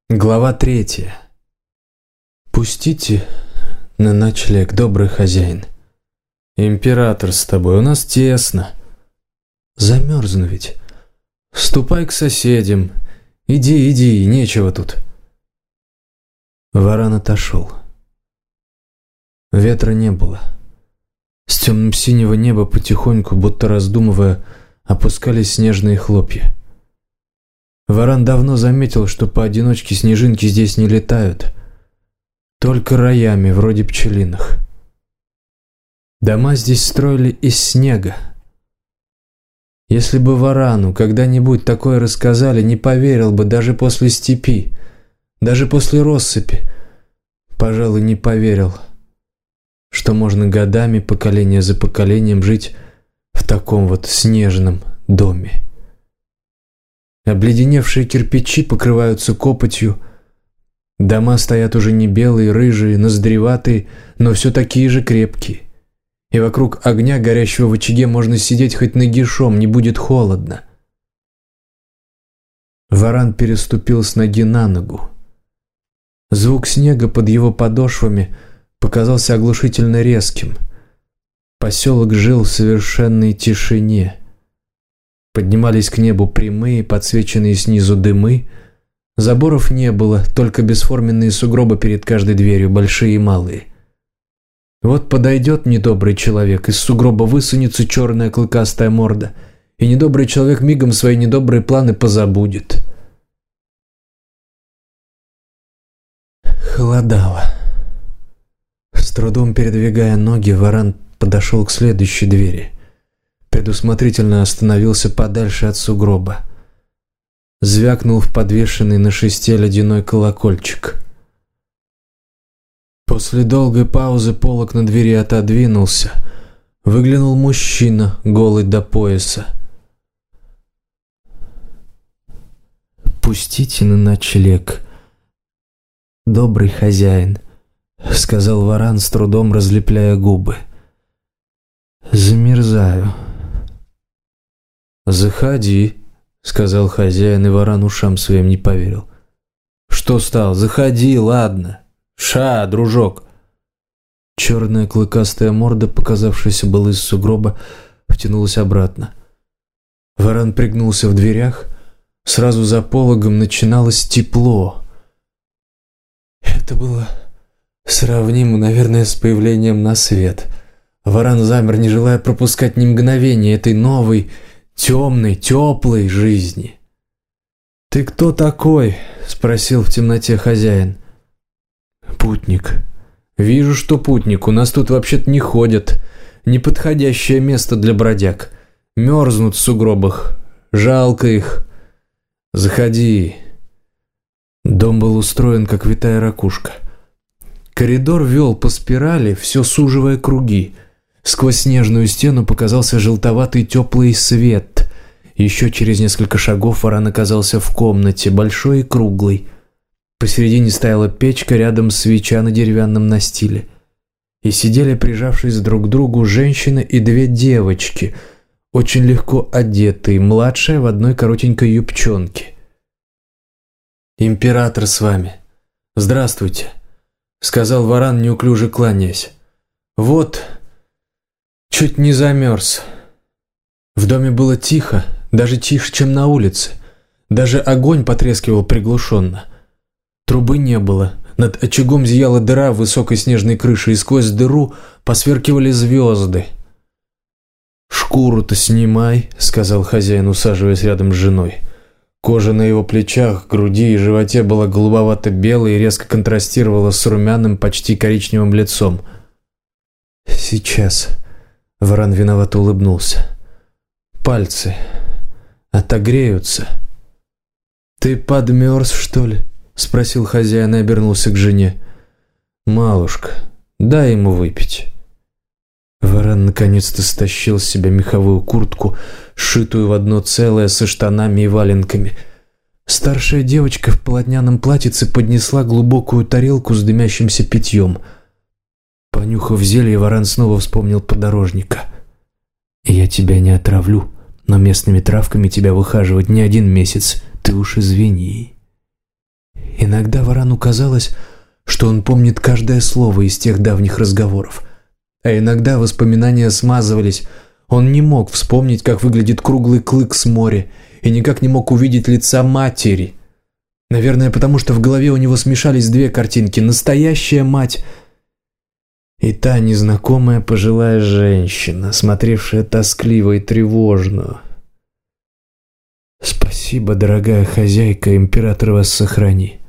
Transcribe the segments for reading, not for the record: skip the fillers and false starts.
Глава 3. Пустите на ночлег, добрый хозяин. Император с тобой, у нас тесно. Замерзну ведь. Ступай к соседям. Иди, нечего тут. Варан отошел. Ветра не было. С темным синего неба потихоньку, будто раздумывая, опускались снежные хлопья. Варан давно заметил, что поодиночке снежинки здесь не летают, только роями, вроде пчелиных. Дома здесь строили из снега. Если бы Варану когда-нибудь такое рассказали, не поверил бы даже после степи, даже после россыпи. Пожалуй, не поверил, что можно годами, поколение за поколением, жить в таком вот снежном доме. Обледеневшие кирпичи покрываются копотью. Дома стоят уже не белые, рыжие, ноздреватые, но все такие же крепкие. И вокруг огня, горящего в очаге, можно сидеть хоть нагишом, не будет холодно. Варан переступил с ноги на ногу. Звук снега под его подошвами показался оглушительно резким. Поселок жил в совершенной тишине. Поднимались к небу прямые, подсвеченные снизу дымы. Заборов не было, только бесформенные сугробы перед каждой дверью, большие и малые. Вот подойдет недобрый человек, из сугроба высунется черная клыкастая морда, и недобрый человек мигом свои недобрые планы позабудет. Холодало. С трудом передвигая ноги, Варан подошел к следующей двери. Предусмотрительно остановился подальше от сугроба. Звякнул в подвешенный на шесте ледяной колокольчик. После долгой паузы полог на двери отодвинулся. Выглянул мужчина, голый до пояса. «Пустите на ночлег, добрый хозяин», — сказал Варан, с трудом разлепляя губы. «Замерзаю». «Заходи», — сказал хозяин, и Варан ушам своим не поверил. «Что стал? Заходи, ладно. Ша, дружок». Черная клыкастая морда, показавшаяся была из сугроба, втянулась обратно. Варан пригнулся в дверях. Сразу за пологом начиналось тепло. Это было сравнимо, наверное, с появлением на свет. Варан замер, не желая пропускать ни мгновения этой новой, темной, теплой жизни. «Ты кто такой?» — спросил в темноте хозяин. «Путник». «Вижу, что путник. У нас тут вообще-то не ходят. Неподходящее место для бродяг. Мерзнут в сугробах. Жалко их. Заходи». Дом был устроен, как витая ракушка. Коридор вел по спирали, все суживая круги. Сквозь снежную стену показался желтоватый теплый свет. Еще через несколько шагов Варан оказался в комнате, большой и круглой. Посередине стояла печка, рядом свеча на деревянном настиле. И сидели, прижавшись друг к другу, женщина и две девочки, очень легко одетые, младшая в одной коротенькой юбчонке. «Император с вами. Здравствуйте», — сказал Варан, неуклюже кланяясь. «Вот, чуть не замерз». В доме было тихо, даже тише, чем на улице. Даже огонь потрескивал приглушенно. Трубы не было. Над очагом зияла дыра в высокой снежной крыше, и сквозь дыру посверкивали звезды. «Шкуру-то снимай», — сказал хозяин, усаживаясь рядом с женой. Кожа на его плечах, груди и животе была голубовато-белой и резко контрастировала с румяным, почти коричневым лицом. «Сейчас», — Варан виновато улыбнулся. «Пальцы отогреются». «Ты подмерз, что ли?» — спросил хозяин и обернулся к жене. «Малушка, дай ему выпить». Варан наконец-то стащил с себя меховую куртку, сшитую в одно целое, со штанами и валенками. Старшая девочка в полотняном платьице поднесла глубокую тарелку с дымящимся питьем. Понюхав зелье, Варан снова вспомнил подорожника. «Я тебя не отравлю, но местными травками тебя выхаживать не один месяц, ты уж извини. И иногда Варану казалось, что он помнит каждое слово из тех давних разговоров. А иногда воспоминания смазывались. Он не мог вспомнить, как выглядит круглый клык с моря, и никак не мог увидеть лица матери. Наверное, потому что в голове у него смешались две картинки: настоящая мать и та незнакомая пожилая женщина, смотревшая тоскливо и тревожно. «Спасибо, дорогая хозяйка, император вас сохрани».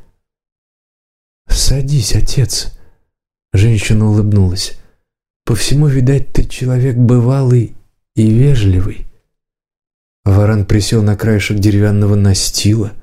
«Садись, отец». Женщина улыбнулась. «По всему, видать, ты человек бывалый и вежливый». Варан присел на краешек деревянного настила.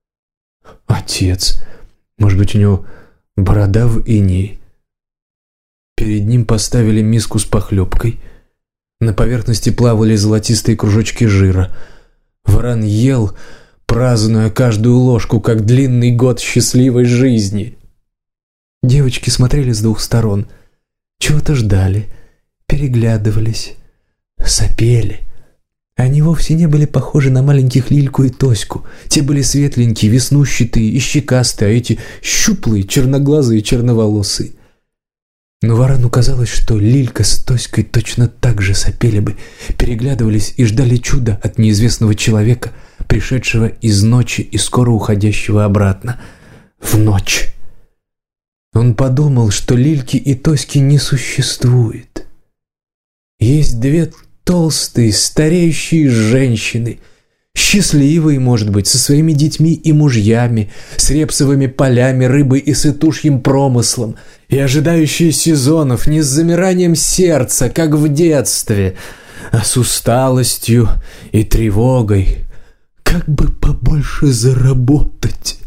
«Отец, может быть, у него борода в инее?» Перед ним поставили миску с похлебкой. На поверхности плавали золотистые кружочки жира. Варан ел, празднуя каждую ложку, как длинный год счастливой жизни. Девочки смотрели с двух сторон, чего-то ждали, переглядывались, сопели. Они вовсе не были похожи на маленьких Лильку и Тоську. Те были светленькие, веснущатые и щекастые, а эти щуплые, черноглазые и черноволосые. Но Варану казалось, что Лилька с Тоськой точно так же сопели бы, переглядывались и ждали чуда от неизвестного человека, пришедшего из ночи и скоро уходящего обратно в ночь. Он подумал, что Лильки и Тоськи не существует. Есть две толстые, стареющие женщины, счастливые, может быть, со своими детьми и мужьями, с репсовыми полями, рыбой и сытушьим промыслом, и ожидающие сезонов не с замиранием сердца, как в детстве, а с усталостью и тревогой, как бы побольше заработать.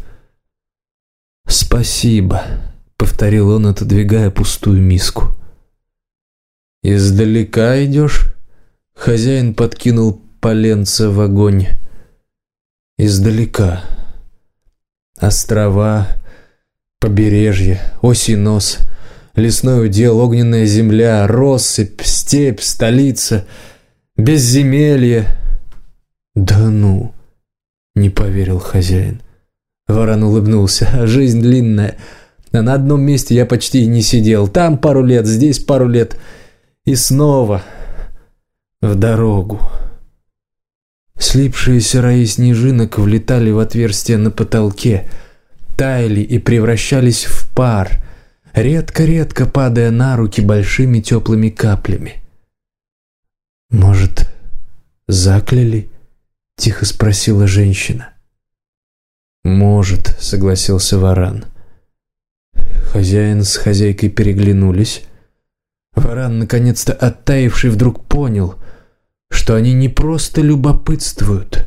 «Спасибо», — повторил он, отодвигая пустую миску. «Издалека идешь?» — хозяин подкинул поленца в огонь. «Издалека. Острова, побережье, Осинос, лесной удел, огненная земля, россыпь, степь, столица, безземелье». «Да ну!» — не поверил хозяин. Варан улыбнулся. «Жизнь длинная, а на одном месте я почти и не сидел. Там пару лет, здесь пару лет, и снова в дорогу». Слипшиеся раи снежинок влетали в отверстия на потолке, таяли и превращались в пар, редко-редко падая на руки большими теплыми каплями. «Может, закляли?» — тихо спросила женщина. «Может», — согласился Варан. Хозяин с хозяйкой переглянулись. Варан, наконец-то оттаивший, вдруг понял, что они не просто любопытствуют.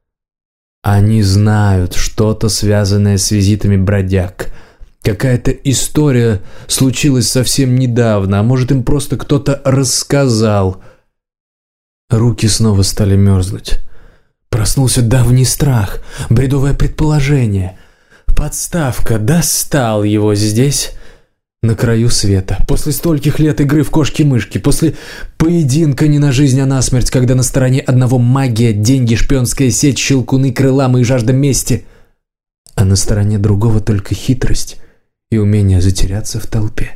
Они знают что-то, связанное с визитами бродяг. Какая-то история случилась совсем недавно, а может, им просто кто-то рассказал. Руки снова стали мерзнуть. Проснулся давний страх, бредовое предположение. Подставка, достал его здесь, на краю света. После стольких лет игры в кошки-мышки, после поединка не на жизнь, а на смерть, когда на стороне одного магия, деньги, шпионская сеть, щелкуны, крыламы и жажда мести, а на стороне другого только хитрость и умение затеряться в толпе.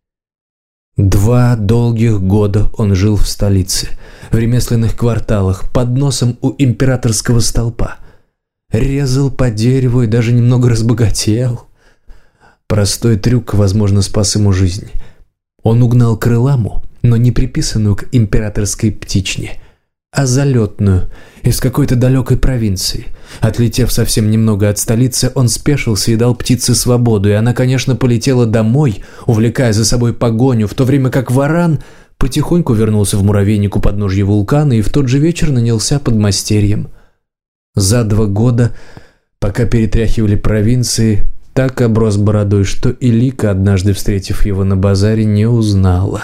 2 долгих года он жил в столице, в ремесленных кварталах, под носом у императорского столпа. Резал по дереву и даже немного разбогател. Простой трюк, возможно, спас ему жизнь. Он угнал крыламу, но не приписанную к императорской птичне, а залетную, из какой-то далекой провинции. Отлетев совсем немного от столицы, он спешился и дал птице свободу, и она, конечно, полетела домой, увлекая за собой погоню, в то время как Варан потихоньку вернулся в муравейник у подножья вулкана и в тот же вечер нанялся подмастерьем. За 2 года, пока перетряхивали провинции, так оброс бородой, что и Лика, однажды встретив его на базаре, не узнала.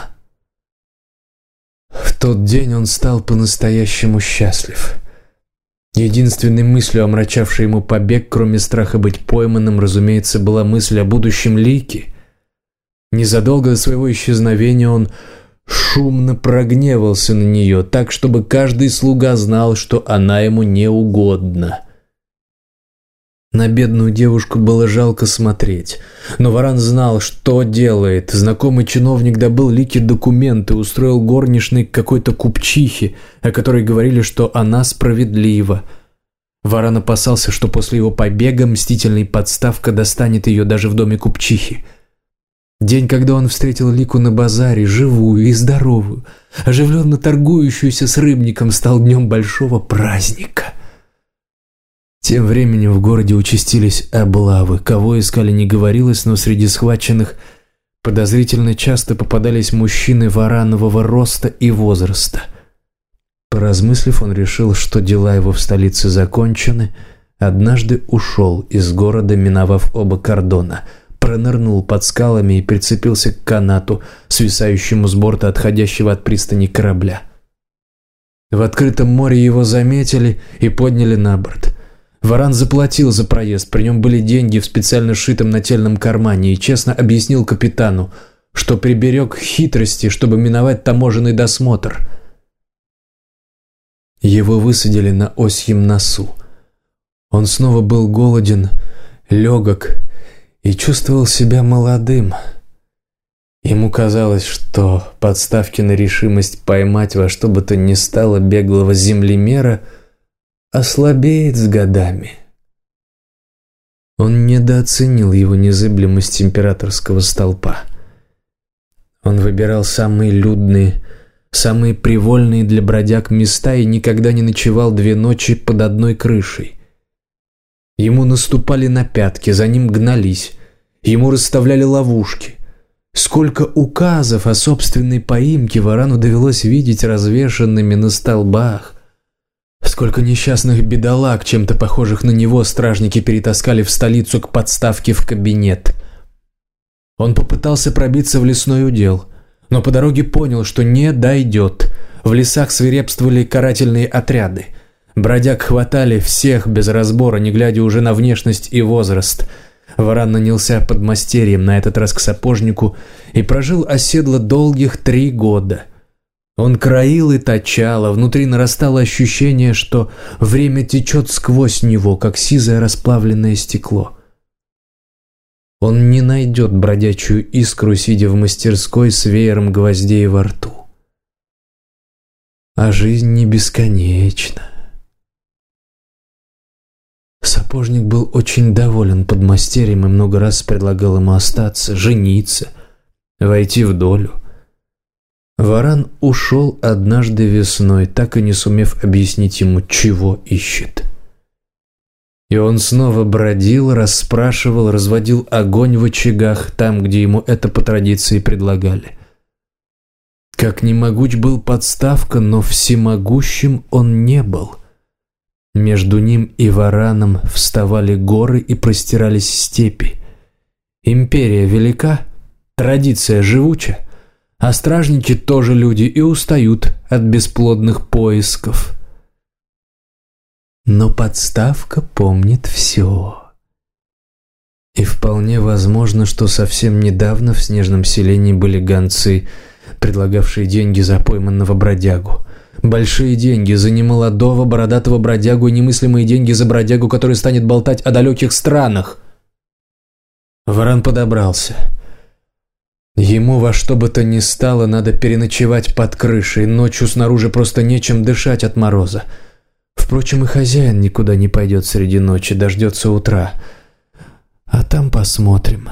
В тот день он стал по-настоящему счастлив. Единственной мыслью, омрачавшей ему побег, кроме страха быть пойманным, разумеется, была мысль о будущем Лики. Незадолго до своего исчезновения он шумно прогневался на нее, так, чтобы каждый слуга знал, что она ему не угодна. На бедную девушку было жалко смотреть, но Варан знал, что делает. Знакомый чиновник добыл Лике документы, устроил горничной какой-то купчихе, о которой говорили, что она справедлива. Варан опасался, что после его побега мстительный подставка достанет ее даже в доме купчихи. День, когда он встретил Лику на базаре, живую и здоровую, оживленно торгующуюся с рыбником, стал днем большого праздника. Тем временем в городе участились облавы. Кого искали, не говорилось, но среди схваченных подозрительно часто попадались мужчины варанового роста и возраста. Поразмыслив, он решил, что дела его в столице закончены. Однажды ушел из города, миновав оба кордона, пронырнул под скалами и прицепился к канату, свисающему с борта отходящего от пристани корабля. В открытом море его заметили и подняли на борт. Варан заплатил за проезд, при нем были деньги в специально сшитом нательном кармане, и честно объяснил капитану, что приберег хитрости, чтобы миновать таможенный досмотр. Его высадили на Осьем носу. Он снова был голоден, легок и чувствовал себя молодым. Ему казалось, что подставки на решимость поймать во что бы то ни стало беглого землемера ослабеет с годами. Он недооценил его незыблемость императорского столпа. Он выбирал самые людные, самые привольные для бродяг места и никогда не ночевал 2 ночи под одной крышей. Ему наступали на пятки, за ним гнались, ему расставляли ловушки. Сколько указов о собственной поимке Варану довелось видеть развешанными на столбах. Сколько несчастных бедолаг, чем-то похожих на него, стражники перетаскали в столицу к подставке в кабинет. Он попытался пробиться в лесной удел, но по дороге понял, что не дойдет. В лесах свирепствовали карательные отряды. Бродяг хватали всех без разбора, не глядя уже на внешность и возраст. Варан нанялся подмастерьем, на этот раз к сапожнику, и прожил оседло долгих 3 года. Он краил и точал, а внутри нарастало ощущение, что время течет сквозь него, как сизое расплавленное стекло. Он не найдет бродячую искру, сидя в мастерской с веером гвоздей во рту. А жизнь не бесконечна. Сапожник был очень доволен подмастерьем и много раз предлагал ему остаться, жениться, войти в долю. Варан ушел однажды весной, так и не сумев объяснить ему, чего ищет. И он снова бродил, расспрашивал, разводил огонь в очагах, там, где ему это по традиции предлагали. Как ни могуч был подставка, но всемогущим он не был. Между ним и Вараном вставали горы и простирались степи. Империя велика, традиция живуча, а стражники тоже люди и устают от бесплодных поисков. Но подставка помнит все. И вполне возможно, что совсем недавно в снежном селении были гонцы, предлагавшие деньги за пойманного бродягу. Большие деньги за немолодого бородатого бродягу и немыслимые деньги за бродягу, который станет болтать о далеких странах. Варан подобрался. Ему во что бы то ни стало надо переночевать под крышей, ночью снаружи просто нечем дышать от мороза. Впрочем, и хозяин никуда не пойдет среди ночи, дождется утра. А там посмотрим.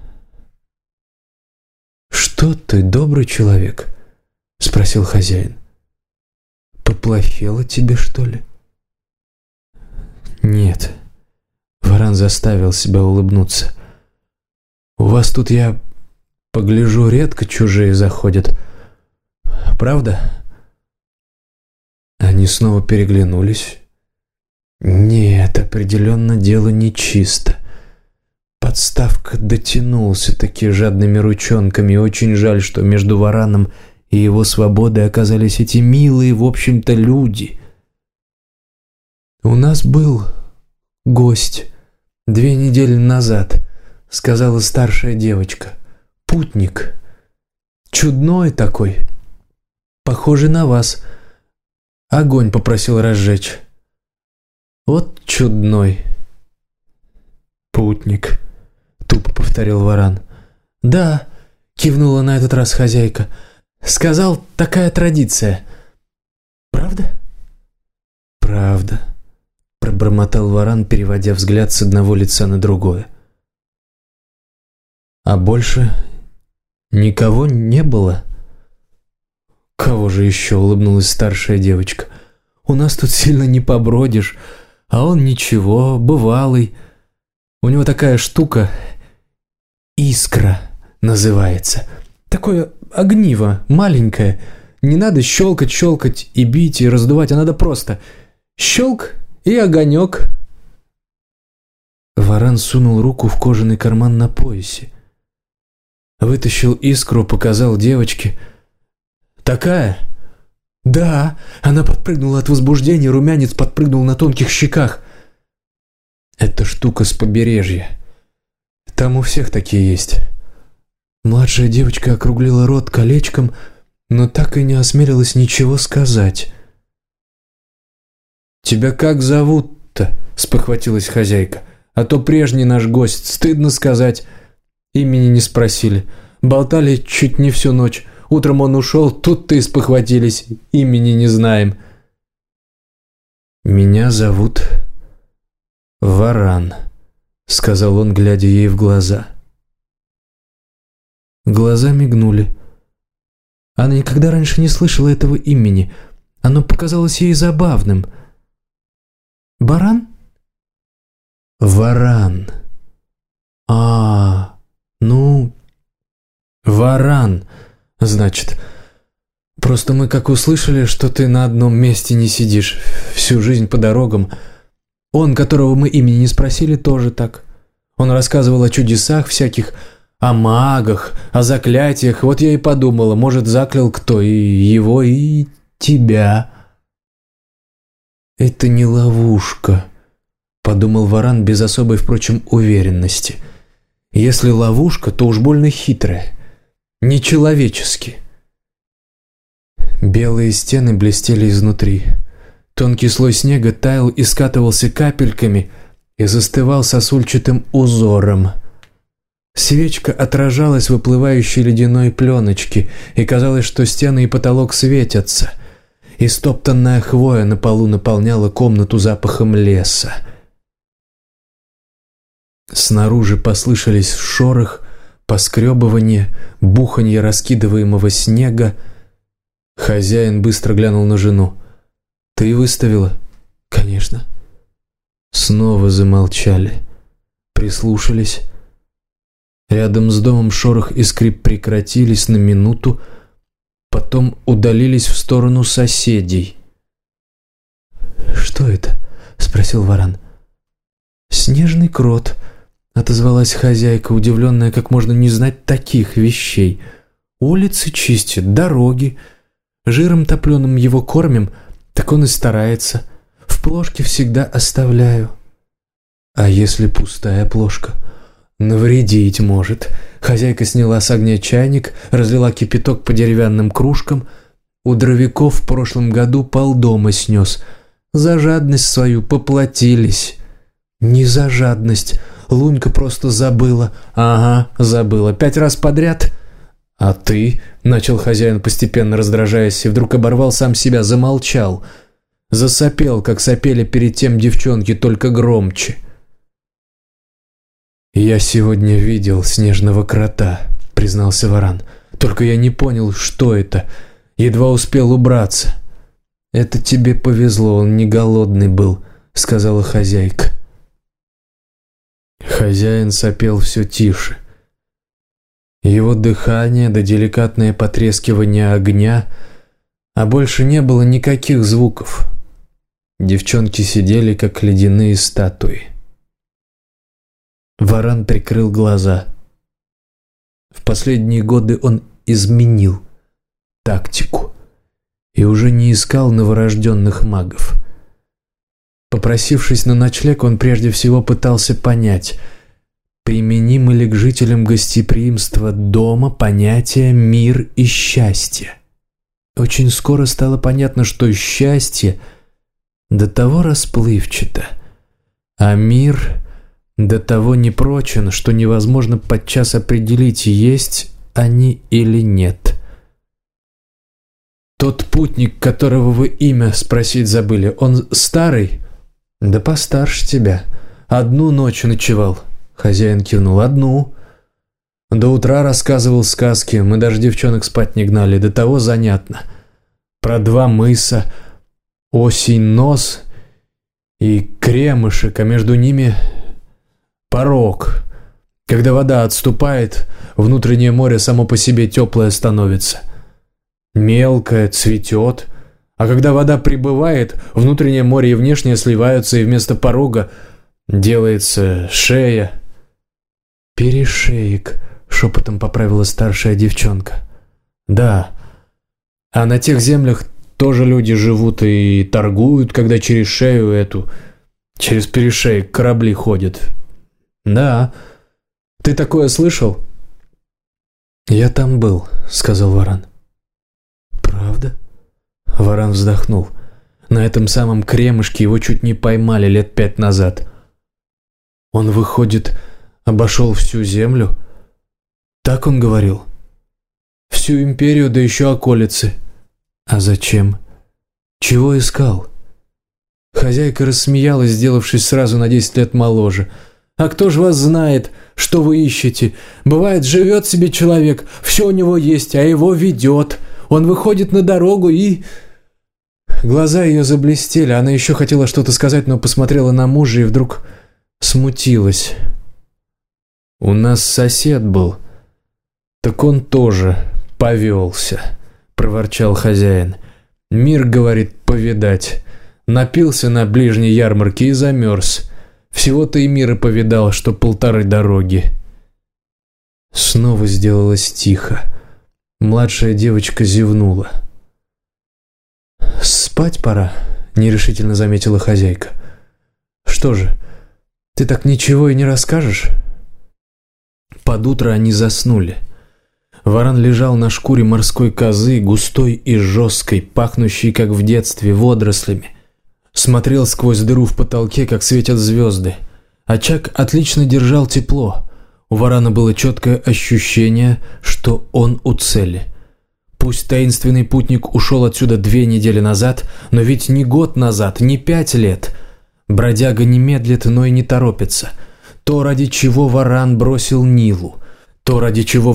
«Что ты, добрый человек?» — спросил хозяин. «Поплохело тебе, что ли?» «Нет». Варан заставил себя улыбнуться. «У вас тут, я погляжу, редко чужие заходят. Правда?» Они снова переглянулись. «Нет, определенно дело нечисто». Подставка дотянулся таки жадными ручонками. Очень жаль, что между Вараном и его свободой оказались эти милые, в общем-то, люди. «У нас был гость 2 недели назад», — сказала старшая девочка. «Путник. Чудной такой. Похожий на вас. Огонь попросил разжечь. Вот чудной». «Путник», — тупо повторил Варан. «Да», — кивнула на этот раз хозяйка. «Сказал, такая традиция. Правда?» «Правда», — пробормотал Варан, переводя взгляд с одного лица на другое. «А больше никого не было?» «Кого же еще?» — улыбнулась старшая девочка. «У нас тут сильно не побродишь, а он ничего, бывалый. У него такая штука, искра называется. Такое огниво, маленькое. Не надо щелкать и бить, и раздувать, а надо просто щелк и огонек». Варан сунул руку в кожаный карман на поясе. Вытащил искру, показал девочке. «Такая?» «Да!» Она подпрыгнула от возбуждения, румянец подпрыгнул на тонких щеках. «Это штука с побережья. Там у всех такие есть». Младшая девочка округлила рот колечком, но так и не осмелилась ничего сказать. «Тебя как зовут-то?» — спохватилась хозяйка. «А то прежний наш гость, стыдно сказать. Имени не спросили. Болтали чуть не всю ночь. Утром он ушел, тут-то и спохватились. Имени не знаем». «Меня зовут Варан», — сказал он, глядя ей в глаза. Глаза мигнули. Она никогда раньше не слышала этого имени. Оно показалось ей забавным. «Баран?» «Варан». Ну, Варан, значит. Просто мы как услышали, что ты на одном месте не сидишь всю жизнь по дорогам. Он, которого мы имени не спросили, тоже так. Он рассказывал о чудесах всяких, о магах, о заклятиях. Вот я и подумала, может, заклял кто и его, и тебя». «Это не ловушка», — подумал Варан без особой, впрочем, уверенности. «Если ловушка, то уж больно хитрая, нечеловечески». Белые стены блестели изнутри. Тонкий слой снега таял и скатывался капельками и застывал сосульчатым узором. Свечка отражалась в выплывающей ледяной пленочке, и казалось, что стены и потолок светятся. Истоптанная хвоя на полу наполняла комнату запахом леса. Снаружи послышались шорох, поскребывание, буханье раскидываемого снега. Хозяин быстро глянул на жену. «Ты выставила?» «Конечно». Снова замолчали, прислушались. Рядом с домом шорох и скрип прекратились на минуту, потом удалились в сторону соседей. «Что это?» — спросил Варан. «Снежный крот», — отозвалась хозяйка, удивленная, как можно не знать таких вещей. «Улицы чистит, дороги. Жиром топленым его кормим, так он и старается. В плошке всегда оставляю». «А если пустая плошка?» «Навредить может». Хозяйка сняла с огня чайник, разлила кипяток по деревянным кружкам. У дровяков в прошлом году полдома снес. За жадность свою поплатились. «Не за жадность. Лунька просто забыла». «Ага, забыла. 5 раз подряд». «А ты?» — начал хозяин, постепенно раздражаясь, и вдруг оборвал сам себя, замолчал. Засопел, как сопели перед тем девчонки, только громче. «Я сегодня видел снежного крота», — признался Варан. «Только я не понял, что это. Едва успел убраться». «Это тебе повезло, он не голодный был», — сказала хозяйка. Хозяин сопел все тише. Его дыхание да деликатное потрескивание огня, а больше не было никаких звуков. Девчонки сидели, как ледяные статуи. Варан прикрыл глаза. В последние годы он изменил тактику и уже не искал новорожденных магов. Попросившись на ночлег, он прежде всего пытался понять, применимо ли к жителям гостеприимства дома понятие «мир» и «счастье». Очень скоро стало понятно, что счастье до того расплывчато, а мир до того непрочен, что невозможно подчас определить, есть они или нет. Тот путник, которого вы имя спросить забыли, он старый? Да постарше тебя. Одну ночь ночевал. Хозяин кивнул. Одну. До утра рассказывал сказки, мы даже девчонок спать не гнали, до того занятно. Про два мыса, осень нос и кремышек, а между ними порог. Когда вода отступает, внутреннее море само по себе теплое становится. Мелкое, цветет, а когда вода прибывает, внутреннее море и внешнее сливаются, и вместо порога делается шея. «Перешеек», — шепотом поправила старшая девчонка. «Да, а на тех землях тоже люди живут и торгуют, когда через шею эту, через перешеек корабли ходят». «Да, ты такое слышал?» «Я там был», — сказал Варан. «Правда?» Варан вздохнул. На этом самом кремышке его чуть не поймали лет 5 назад. Он, выходит, обошел всю землю? Так он говорил? Всю империю, да еще околицы. А зачем? Чего искал? Хозяйка рассмеялась, сделавшись сразу на 10 лет моложе. «А кто ж вас знает, что вы ищете? Бывает, живет себе человек, все у него есть, а его ведет. Он выходит на дорогу и...» Глаза ее заблестели, она еще хотела что-то сказать, но посмотрела на мужа и вдруг смутилась. «У нас сосед был, так он тоже повелся», — проворчал хозяин. «Мир, говорит, повидать. Напился на ближней ярмарке и замерз. Всего-то и мира повидал, что 1,5 дороги». Снова сделалось тихо. Младшая девочка зевнула. «Спать пора», — нерешительно заметила хозяйка. «Что же, ты так ничего и не расскажешь?» Под утро они заснули. Варан лежал на шкуре морской козы, густой и жесткой, пахнущей, как в детстве, водорослями. Смотрел сквозь дыру в потолке, как светят звезды. Очаг отлично держал тепло. У Варана было четкое ощущение, что он у цели. Пусть таинственный путник ушел отсюда 2 недели назад, но ведь не год назад, не 5 лет. Бродяга не медлит, но и не торопится. То, ради чего Варан бросил Нилу, то, ради чего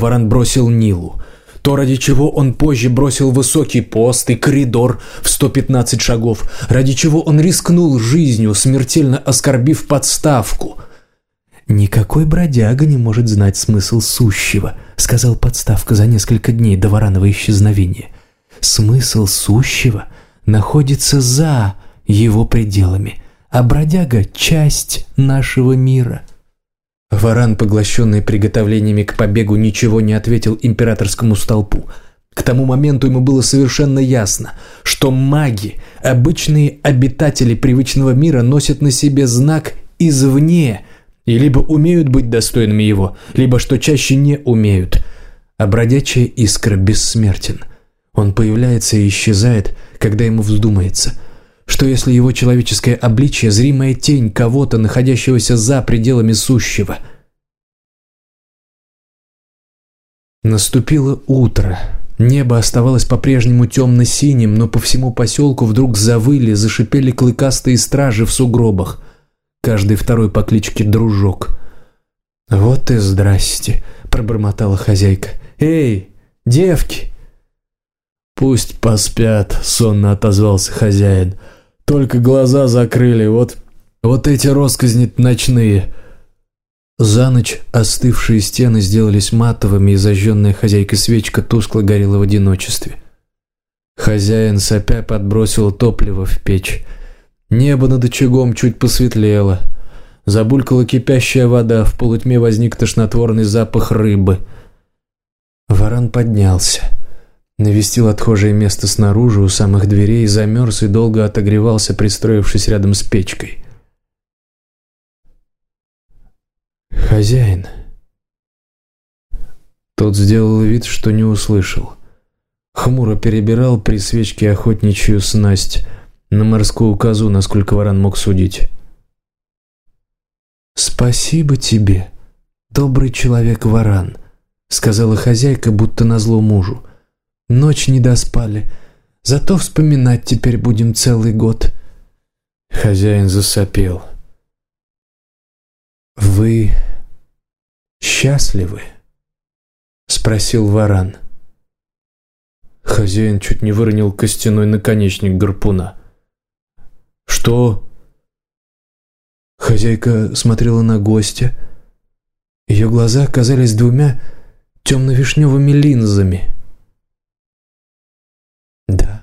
он позже бросил высокий пост и коридор в 115 шагов, ради чего он рискнул жизнью, смертельно оскорбив подставку. «Никакой бродяга не может знать смысл сущего», — сказал подставка за несколько дней до Варанова исчезновения. «Смысл сущего находится за его пределами, а бродяга — часть нашего мира». Варан, поглощенный приготовлениями к побегу, ничего не ответил императорскому столпу. К тому моменту ему было совершенно ясно, что маги, обычные обитатели привычного мира, носят на себе знак извне и либо умеют быть достойными его, либо, что чаще, не умеют. А бродячая искра бессмертен. Он появляется и исчезает, когда ему вздумается. Что если его человеческое обличие — зримая тень кого-то, находящегося за пределами сущего? Наступило утро. Небо оставалось по-прежнему темно-синим, но по всему поселку вдруг завыли, зашипели клыкастые стражи в сугробах. Каждый второй по кличке Дружок. «Вот и здрасте», — пробормотала хозяйка. «Эй, девки!» «Пусть поспят», — сонно отозвался хозяин. «Только глаза закрыли, вот эти росказни ночные». За ночь остывшие стены сделались матовыми, и зажженная хозяйкой свечка тускло горела в одиночестве. Хозяин, сопя, подбросил топливо в печь. Небо над очагом чуть посветлело. Забулькала кипящая вода, в полутьме возник тошнотворный запах рыбы. Варан поднялся. Навестил отхожее место снаружи, у самых дверей, замерз и долго отогревался, пристроившись рядом с печкой. «Хозяин». Тот сделал вид, что не услышал. Хмуро перебирал при свечке охотничью снасть, на морскую козу, насколько Варан мог судить. «Спасибо тебе, добрый человек Варан», — сказала хозяйка, будто назло мужу. «Ночь не доспали, зато вспоминать теперь будем целый год». Хозяин засопел. «Вы счастливы?» — спросил Варан. Хозяин чуть не выронил костяной наконечник гарпуна. «Что?» Хозяйка смотрела на гостя. Ее глаза оказались двумя темно-вишневыми линзами. «Да»,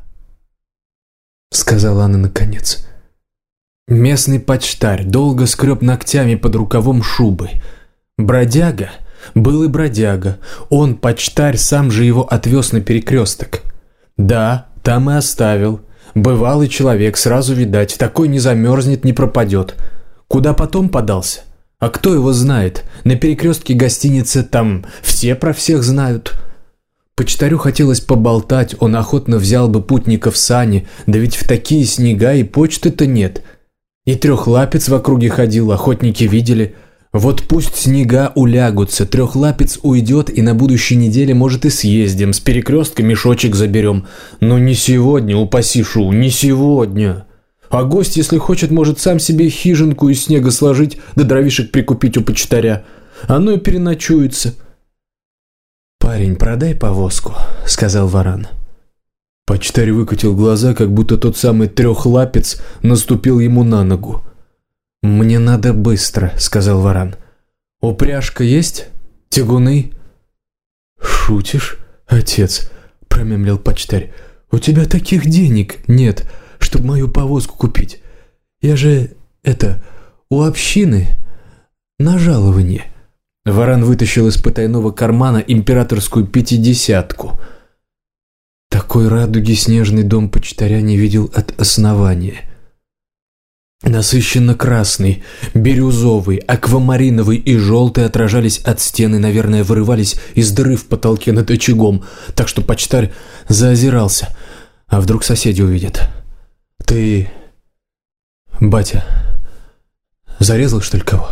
— сказала она наконец. Местный почтарь долго скреб ногтями под рукавом шубы. Бродяга был и бродяга. Он, почтарь, сам же его отвез на перекресток. Да, там и оставил. Бывалый человек, сразу видать, такой не замерзнет, не пропадет. Куда потом подался? А кто его знает? На перекрестке гостиницы там все про всех знают. Почтарю хотелось поболтать, он охотно взял бы путника в сани, да ведь в такие снега и почты-то нет. И трехлапец в округе ходил, охотники видели. Вот пусть снега улягутся, трехлапец уйдет, и на будущей неделе, может, и съездим, с перекрестка мешочек заберем. Но не сегодня, упаси Шу, не сегодня. А гость, если хочет, может сам себе хижинку из снега сложить, да дровишек прикупить у почтаря. Оно и переночуется». «Парень, продай повозку», — сказал Варан. Почтарь выкатил глаза, как будто тот самый трехлапец наступил ему на ногу. «Мне надо быстро», — сказал Варан. «Упряжка есть? Тягуны?» «Шутишь, отец?» — промямлил почтарь. «У тебя таких денег нет, чтобы мою повозку купить. Я же, у общины на жалование». Варан вытащил из потайного кармана императорскую пятидесятку. Такой радуги снежный дом почтаря не видел от основания. Насыщенно красный, бирюзовый, аквамариновый и желтый отражались от стены, наверное, вырывались из дыры в потолке над очагом, так что почтарь заозирался. А вдруг соседи увидят? «Ты, батя, зарезал, что ли, кого?»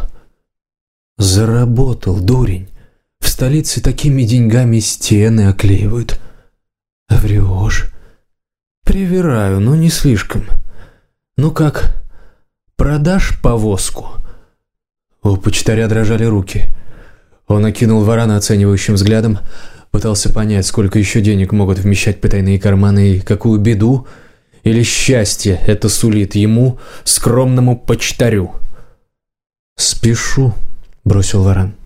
«Заработал, дурень. В столице такими деньгами стены оклеивают». «Врешь?» «Привираю, но не слишком. Ну как, продашь повозку?» У почтаря дрожали руки. Он окинул Варана оценивающим взглядом, пытался понять, сколько еще денег могут вмещать потайные карманы и какую беду или счастье это сулит ему, скромному почтарю. «Спешу», — бросил Варан.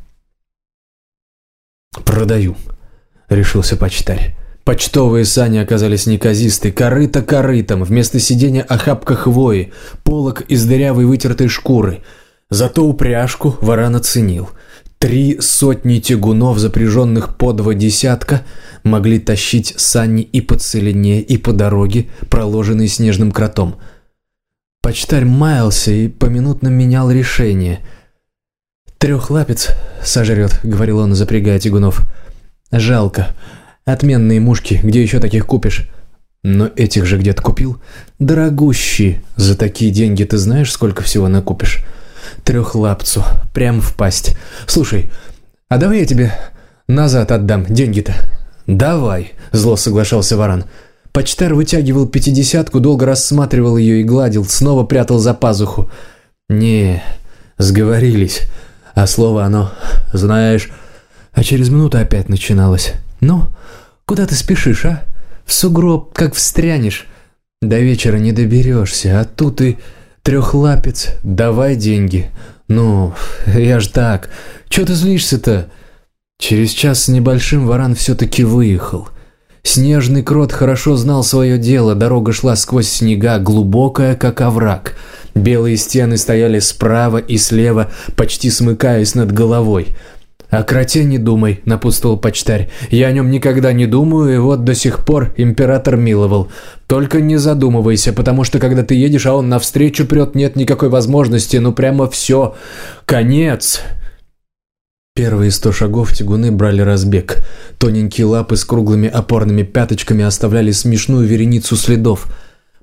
«Продаю», — решился почтарь. Почтовые сани оказались неказисты, корыто корытом, вместо сиденья охапка хвои, полог из дырявой вытертой шкуры. Зато упряжку Варан оценил. 300 тягунов, запряженных по 2 десятка, могли тащить сани и по целине, и по дороге, проложенной снежным кротом. Почтарь маялся и поминутно менял решение. «Трехлапец сожрет», — говорил он, запрягая тягунов. «Жалко. Отменные мушки, где еще таких купишь?» «Но этих же где-то купил. Дорогущие. За такие деньги ты знаешь, сколько всего накупишь? Трехлапцу. Прям в пасть. Слушай, а давай я тебе назад отдам деньги-то?» «Давай», — зло соглашался Варан. Почтарь вытягивал пятидесятку, долго рассматривал ее и гладил, снова прятал за пазуху. «Не, сговорились. А слово оно, знаешь...» А через минуту опять начиналось. «Ну, куда ты спешишь, а? В сугроб как встрянешь. До вечера не доберешься, а тут и трехлапец. Давай деньги. Ну, я ж так. Чего ты злишься-то?» Через час с небольшим Варан все-таки выехал. Снежный крот хорошо знал свое дело, дорога шла сквозь снега, глубокая, как овраг. Белые стены стояли справа и слева, почти смыкаясь над головой. «О кроте не думай», — напутствовал почтарь. «Я о нем никогда не думаю, и вот до сих пор император миловал. Только не задумывайся, потому что когда ты едешь, а он навстречу прет, нет никакой возможности, ну прямо все. Конец». Первые 100 шагов тягуны брали разбег. Тоненькие лапы с круглыми опорными пяточками оставляли смешную вереницу следов.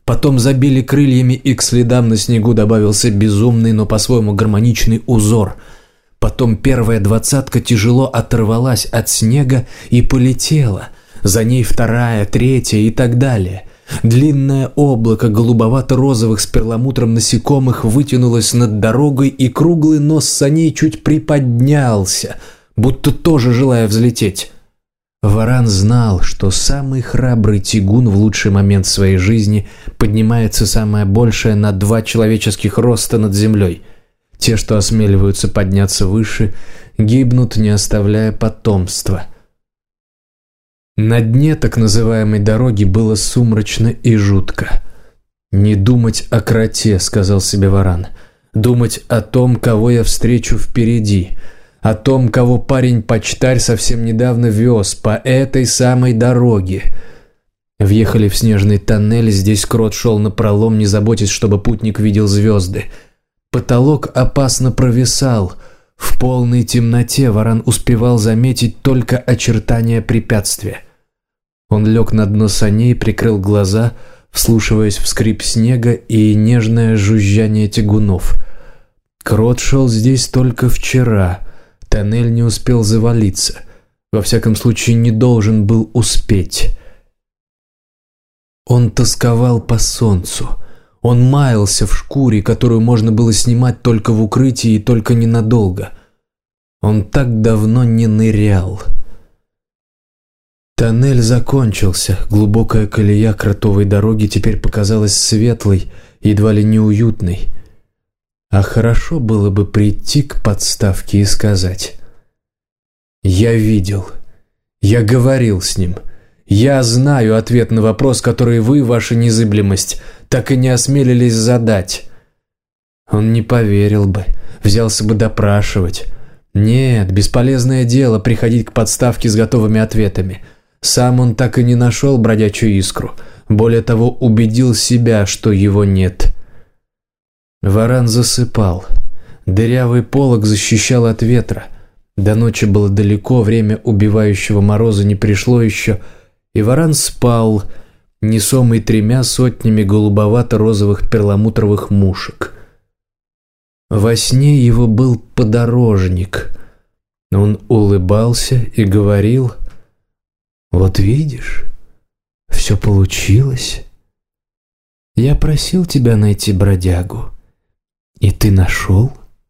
Потом забили крыльями, и к следам на снегу добавился безумный, но по-своему гармоничный узор. Потом первая двадцатка тяжело оторвалась от снега и полетела. За ней вторая, третья и так далее. Длинное облако голубовато-розовых с перламутром насекомых вытянулось над дорогой, и круглый нос саней чуть приподнялся, будто тоже желая взлететь. Варан знал, что самый храбрый тягун в лучший момент своей жизни поднимается самое большее на 2 человеческих роста над землей. Те, что осмеливаются подняться выше, гибнут, не оставляя потомства. На дне так называемой дороги было сумрачно и жутко. «Не думать о кроте», — сказал себе Варан. «Думать о том, кого я встречу впереди, о том, кого парень-почтарь совсем недавно вез по этой самой дороге». Въехали в снежный тоннель, здесь Крот шел напролом, не заботясь, чтобы путник видел звезды. Потолок опасно провисал. В полной темноте Варан успевал заметить только очертания препятствия. Он лег на дно саней, прикрыл глаза, вслушиваясь в скрип снега и нежное жужжание тягунов. Крот шел здесь только вчера. Тоннель не успел завалиться. Во всяком случае, не должен был успеть. Он тосковал по солнцу. Он маялся в шкуре, которую можно было снимать только в укрытии и только ненадолго. Он так давно не нырял. Тоннель закончился. Глубокая колея кротовой дороги теперь показалась светлой, едва ли неуютной. А хорошо было бы прийти к подставке и сказать: «Я видел. Я говорил с ним. Я знаю ответ на вопрос, который вы, ваша незыблемость, так и не осмелились задать». Он не поверил бы, взялся бы допрашивать. Нет, бесполезное дело приходить к подставке с готовыми ответами. Сам он так и не нашел бродячую искру. Более того, убедил себя, что его нет. Варан засыпал. Дырявый полог защищал от ветра. До ночи было далеко, время убивающего мороза не пришло еще, и Варан спал, несомый 3 сотнями голубовато-розовых перламутровых мушек. Во сне его был подорожник. Он улыбался и говорил: «Вот видишь, все получилось. Я просил тебя найти бродягу, и ты нашел».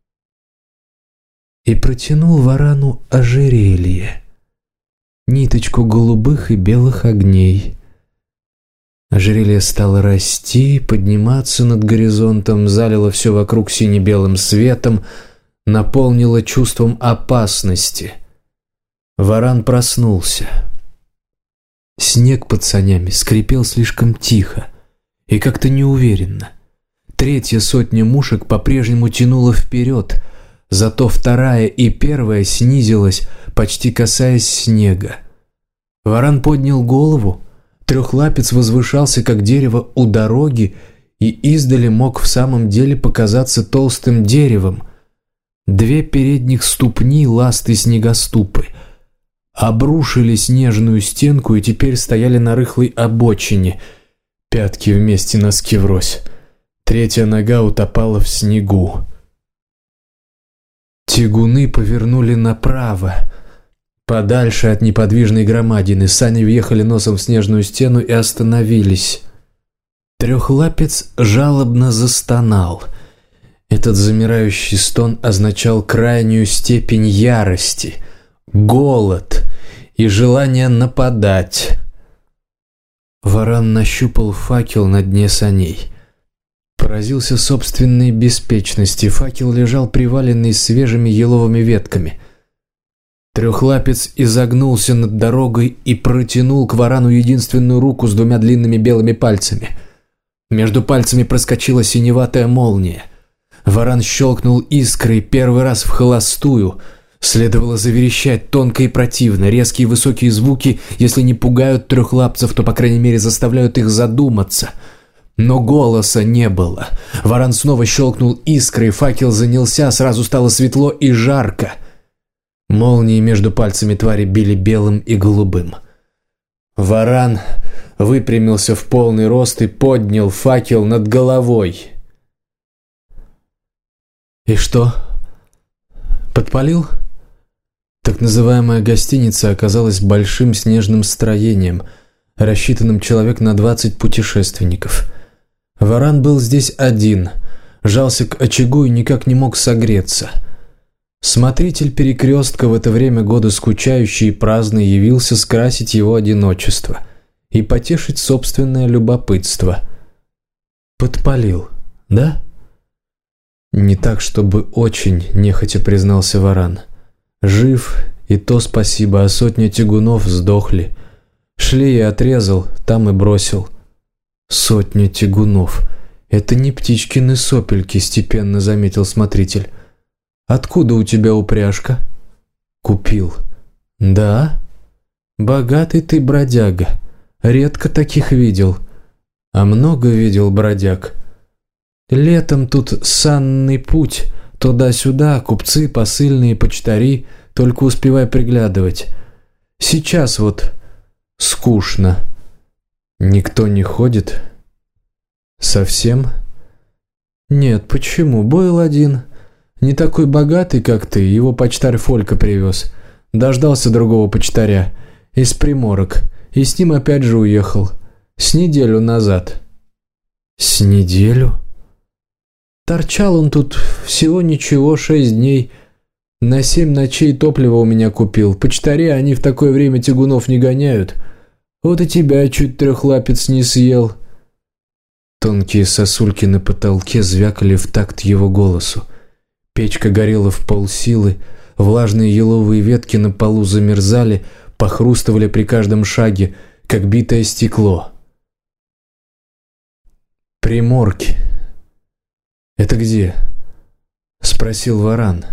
И протянул Варану ожерелье, ниточку голубых и белых огней. Ожерелье стало расти, подниматься над горизонтом, залило все вокруг сине-белым светом, наполнило чувством опасности. Варан проснулся. Снег под санями скрипел слишком тихо и как-то неуверенно. 3 сотня мушек по-прежнему тянула вперед, зато 2 и 1 снизилась, почти касаясь снега. Варан поднял голову. Трехлапец возвышался, как дерево у дороги, и издали мог в самом деле показаться толстым деревом. 2 передних ступни, ласты снегоступы, обрушили снежную стенку и теперь стояли на рыхлой обочине, пятки вместе, носки врозь. 3 нога утопала в снегу. Тягуны повернули направо, подальше от неподвижной громадины. Сани въехали носом в снежную стену и остановились. Трехлапец жалобно застонал. Этот замирающий стон означал крайнюю степень ярости, голод и желание нападать. Варан нащупал факел на дне саней. Поразился собственной беспечности. Факел лежал приваленный свежими еловыми ветками. Трехлапец изогнулся над дорогой и протянул к Варану единственную руку с 2 длинными белыми пальцами. Между пальцами проскочила синеватая молния. Варан щелкнул искрой 1 раз в холостую. Следовало заверещать тонко и противно. Резкие высокие звуки, если не пугают трехлапцев, то, по крайней мере, заставляют их задуматься. Но голоса не было. Варан снова щелкнул искрой, факел занялся, сразу стало светло и жарко. Молнии между пальцами твари били белым и голубым. Варан выпрямился в полный рост и поднял факел над головой. «И что? Подпалил?» Так называемая гостиница оказалась большим снежным строением, рассчитанным человек на 20 путешественников. Варан был здесь один, жался к очагу и никак не мог согреться. Смотритель перекрестка, в это время года скучающий и праздный, явился скрасить его одиночество и потешить собственное любопытство. «Подпалил, да?» «Не так, чтобы очень», — нехотя признался Варан. «Жив, и то спасибо, а сотня тягунов сдохли. Шли я отрезал, там и бросил». «Сотня тягунов. Это не птичкины сопельки», — степенно заметил смотритель. «Откуда у тебя упряжка?» «Купил». «Да? Богатый ты бродяга. Редко таких видел». «А много видел бродяг?» «Летом тут санный путь. Туда-сюда, купцы, посыльные, почтари. Только успевай приглядывать. Сейчас вот скучно». «Никто не ходит?» «Совсем?» «Нет, почему? Был один. Не такой богатый, как ты. Его почтарь Фолька привез. Дождался другого почтаря. Из Приморок. И с ним опять же уехал. С неделю назад». «С неделю?» «Торчал он тут всего ничего, 6 дней. На 7 ночей топлива у меня купил. Почтари, они в такое время тягунов не гоняют. Вот и тебя чуть трехлапец не съел». Тонкие сосульки на потолке звякали в такт его голосу. Печка горела в полсилы, влажные еловые ветки на полу замерзали, похрустывали при каждом шаге, как битое стекло. «Приморки. Это где?» — спросил Варан.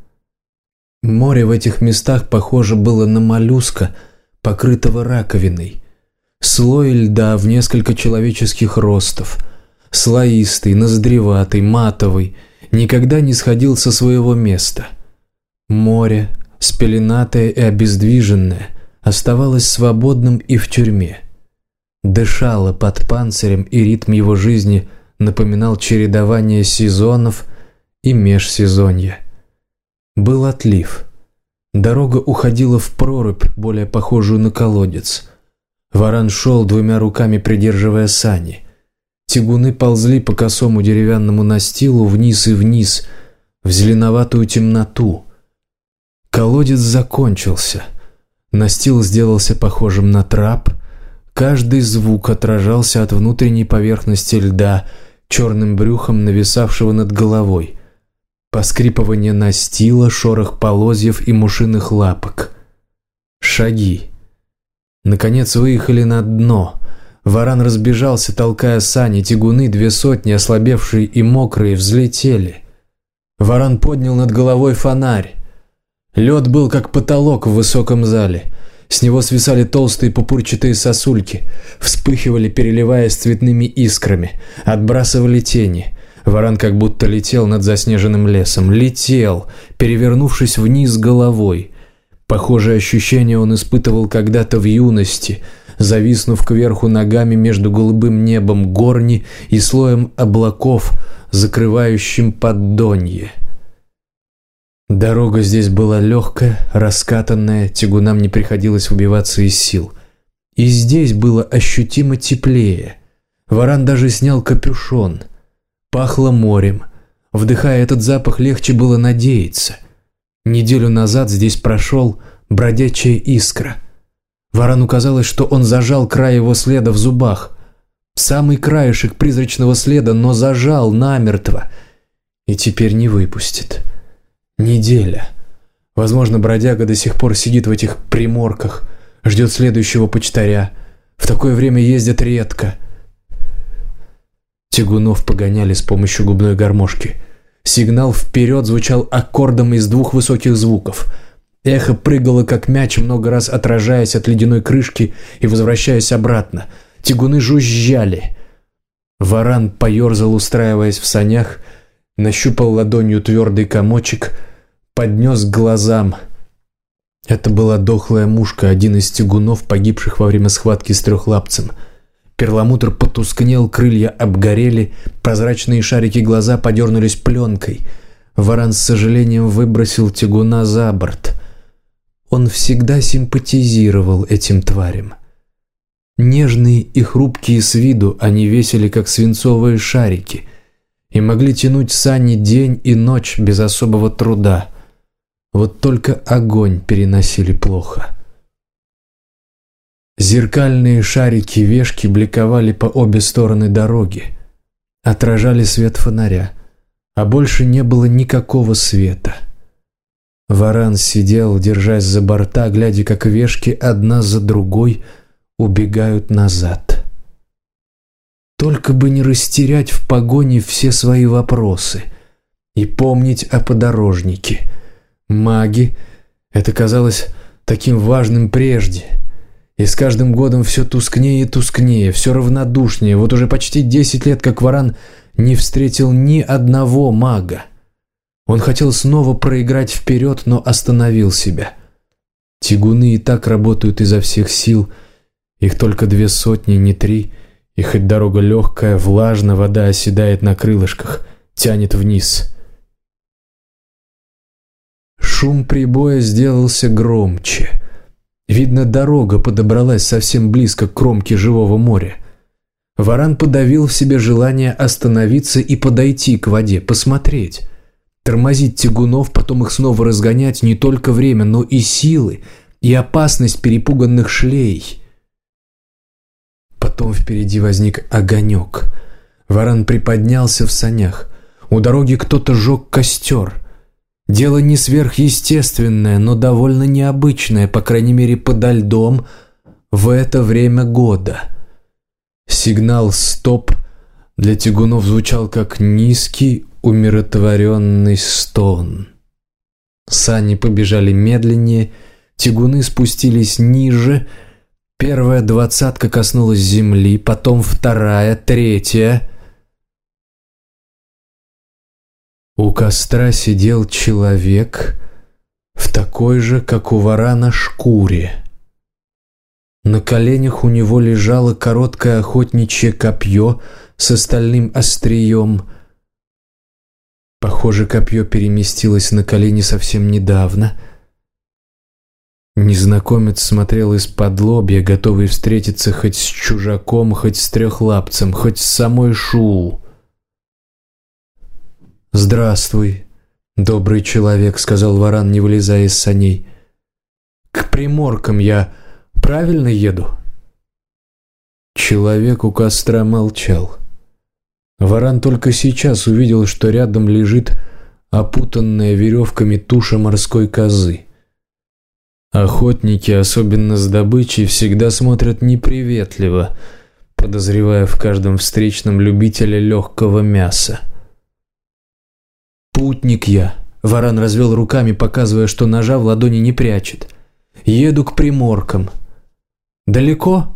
Море в этих местах похоже было на моллюска, покрытого раковиной. Слой льда в несколько человеческих ростов, слоистый, ноздреватый, матовый, никогда не сходил со своего места. Море, спеленатое и обездвиженное, оставалось свободным и в тюрьме. Дышало под панцирем, и ритм его жизни напоминал чередование сезонов и межсезонья. Был отлив. Дорога уходила в прорубь, более похожую на колодец. Варан шел, 2 руками придерживая сани. Тягуны ползли по косому деревянному настилу вниз и вниз, в зеленоватую темноту. Колодец закончился. Настил сделался похожим на трап. Каждый звук отражался от внутренней поверхности льда, черным брюхом нависавшего над головой. Поскрипывание настила, шорох полозьев и мушиных лапок. Шаги. Наконец выехали на дно. Варан разбежался, толкая сани. Тягуны, 2 сотни, ослабевшие и мокрые, взлетели. Варан поднял над головой фонарь. Лед был как потолок в высоком зале. С него свисали толстые пупырчатые сосульки, вспыхивали, переливаясь цветными искрами, отбрасывали тени. Варан как будто летел над заснеженным лесом. Летел, перевернувшись вниз головой. Похожее ощущение он испытывал когда-то в юности, зависнув кверху ногами между голубым небом горни и слоем облаков, закрывающим Поддонье. Дорога здесь была легкая, раскатанная, тягунам не приходилось выбиваться из сил. И здесь было ощутимо теплее. Варан даже снял капюшон. Пахло морем. Вдыхая этот запах, легче было надеяться. Неделю назад здесь прошел бродячая искра. Варану казалось, что он зажал край его следа в зубах. Самый краешек призрачного следа, но зажал намертво. И теперь не выпустит. Неделя. Возможно, бродяга до сих пор сидит в этих приморках, ждет следующего почтаря. В такое время ездят редко. Тягунов погоняли с помощью губной гармошки. Сигнал вперед звучал аккордом из 2 высоких звуков. Эхо прыгало, как мяч, много раз отражаясь от ледяной крышки и возвращаясь обратно. Тягуны жужжали. Варан поерзал, устраиваясь в санях, нащупал ладонью твердый комочек, поднес к глазам. Это была дохлая мушка, один из тягунов, погибших во время схватки с трехлапцем. Перламутр потускнел, крылья обгорели, прозрачные шарики глаза подернулись пленкой. Варан с сожалением выбросил тягуна за борт. Он всегда симпатизировал этим тварям. Нежные и хрупкие с виду, они весили, как свинцовые шарики, и могли тянуть сани день и ночь без особого труда. Вот только огонь переносили плохо. Зеркальные шарики-вешки бликовали по обе стороны дороги, отражали свет фонаря, а больше не было никакого света. Варан сидел, держась за борта, глядя, как вешки одна за другой убегают назад. Только бы не растерять в погоне все свои вопросы и помнить о подорожнике. Маги — это казалось таким важным прежде. И с каждым годом все тускнее и тускнее, все равнодушнее. Вот уже почти 10 лет, как Варан не встретил ни одного мага. Он хотел снова проиграть вперед, но остановил себя. Тягуны и так работают изо всех сил. Их только 200, не 3. И хоть дорога легкая, влажна, вода оседает на крылышках, тянет вниз. Шум прибоя сделался громче. Видно, дорога подобралась совсем близко к кромке живого моря. Варан подавил в себе желание остановиться и подойти к воде, посмотреть. Тормозить тягунов, потом их снова разгонять — не только время, но и силы, и опасность перепуганных шлей. Потом впереди возник огонек. Варан приподнялся в санях. У дороги кто-то жег костер. Дело не сверхъестественное, но довольно необычное, по крайней мере, подо льдом в это время года. Сигнал «Стоп» для тягунов звучал как низкий, умиротворенный стон. Сани побежали медленнее, тягуны спустились ниже. Первая двадцатка коснулась земли, потом вторая, третья. У костра сидел человек в такой же, как у Варана, шкуре. На коленях у него лежало короткое охотничье копье с остальным острием. Похоже, копье переместилось на колени совсем недавно. Незнакомец смотрел из-под лобья, готовый встретиться хоть с чужаком, хоть с трехлапцем, хоть с самой Шуу. «Здравствуй, добрый человек», — сказал Варан, не вылезая из саней. «К приморкам я правильно еду?» Человек у костра молчал. Варан только сейчас увидел, что рядом лежит опутанная веревками туша морской козы. Охотники, особенно с добычей, всегда смотрят неприветливо, подозревая в каждом встречном любителя легкого мяса. «Путник я», — Варан развел руками, показывая, что ножа в ладони не прячет. «Еду к приморкам. Далеко?»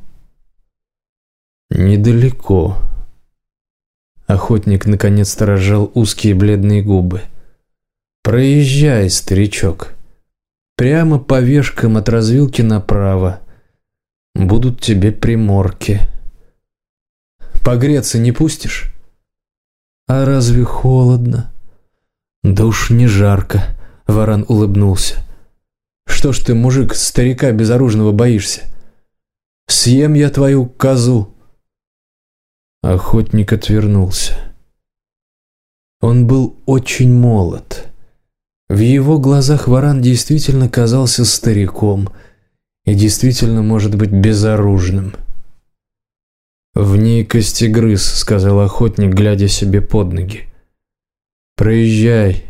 «Недалеко». Охотник наконец-то разжал узкие бледные губы. «Проезжай, старичок. Прямо по вешкам от развилки направо. Будут тебе приморки. Погреться не пустишь?» «А разве холодно?» «Да уж не жарко», — Варан улыбнулся. «Что ж ты, мужик, старика безоружного боишься? Съем я твою козу». Охотник отвернулся. Он был очень молод. В его глазах Варан действительно казался стариком и действительно, может быть, безоружным. «В ней костегрыз», — сказал охотник, глядя себе под ноги. «Проезжай».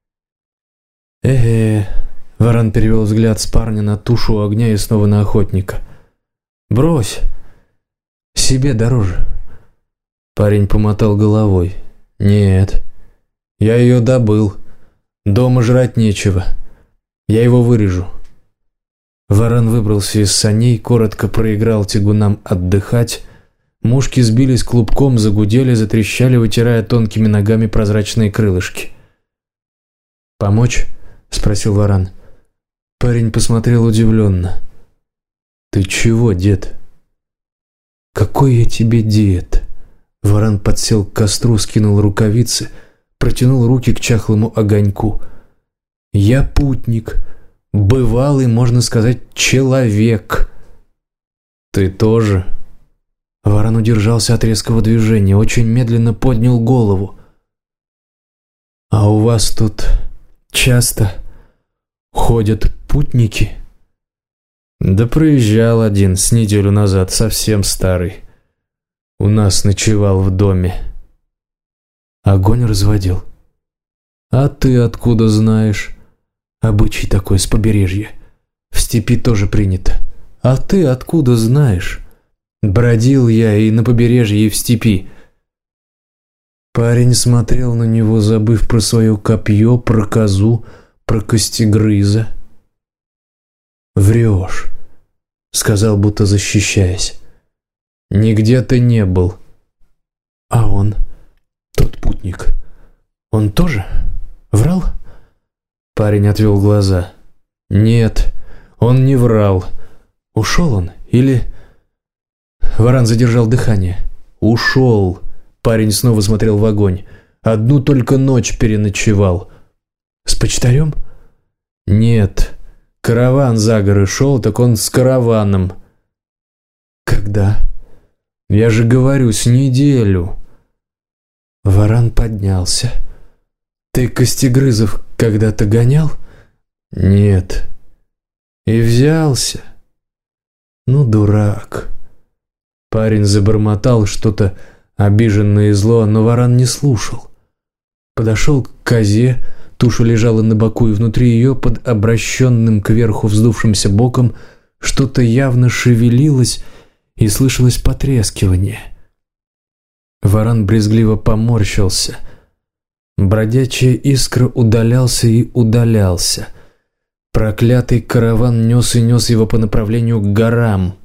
Варан перевел взгляд с парня на тушу у огня и снова на охотника. «Брось, себе дороже». Парень помотал головой. «Нет, я ее добыл. Дома жрать нечего. Я его вырежу». Варан выбрался из саней, коротко проиграл тягунам отдыхать. Мушки сбились клубком, загудели, затрещали, вытирая тонкими ногами прозрачные крылышки. «Помочь?» — спросил Варан. Парень посмотрел удивленно. «Ты чего, дед?» «Какой я тебе дед?» Варан подсел к костру, скинул рукавицы, протянул руки к чахлому огоньку. «Я путник, бывалый, можно сказать, человек». «Ты тоже?» Варан удержался от резкого движения, очень медленно поднял голову. «А у вас тут часто ходят путники?» «Да проезжал один с неделю назад, совсем старый. У нас ночевал в доме». Огонь разводил. «А ты откуда знаешь?» «Обычай такой, с побережья. В степи тоже принято». «А ты откуда знаешь?» «Бродил я и на побережье, и в степи». Парень смотрел на него, забыв про свое копье, про козу, про костегрыза. «Врешь», — сказал, будто защищаясь. «Нигде ты не был». «А он, тот путник, он тоже врал?» Парень отвел глаза. «Нет, он не врал. Ушел он или...» Варан задержал дыхание. «Ушел». Парень снова смотрел в огонь. «Одну только ночь переночевал». «С почтарем?» «Нет. Караван за горы шел, так он с караваном». «Когда?» «Я же говорю, с неделю». Варан поднялся. «Ты костегрызов когда-то гонял?» «Нет». «И взялся?» «Ну, дурак». Парень забормотал что-то обиженное и зло, но Варан не слушал. Подошел к козе, туша лежала на боку, и внутри ее, под обращенным кверху вздувшимся боком, что-то явно шевелилось и слышалось потрескивание. Варан брезгливо поморщился. Бродячая искра удалялся и удалялся. Проклятый караван нес и нес его по направлению к горам.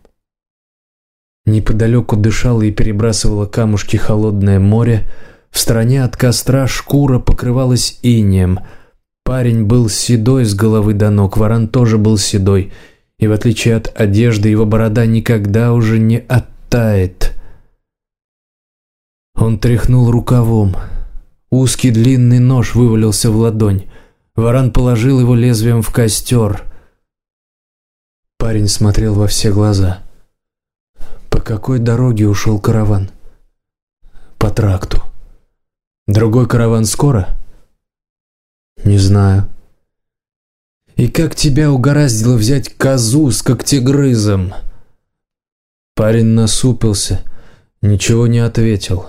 Неподалеку дышало и перебрасывало камушки холодное море. В стороне от костра шкура покрывалась инеем. Парень был седой с головы до ног, Варан тоже был седой, и в отличие от одежды его борода никогда уже не оттает. Он тряхнул рукавом. Узкий длинный нож вывалился в ладонь. Варан положил его лезвием в костер. Парень смотрел во все глаза. По какой дороге ушел караван? По тракту. Другой караван скоро? Не знаю. И как тебя угораздило взять козу с когтегрызом? Парень насупился, ничего не ответил.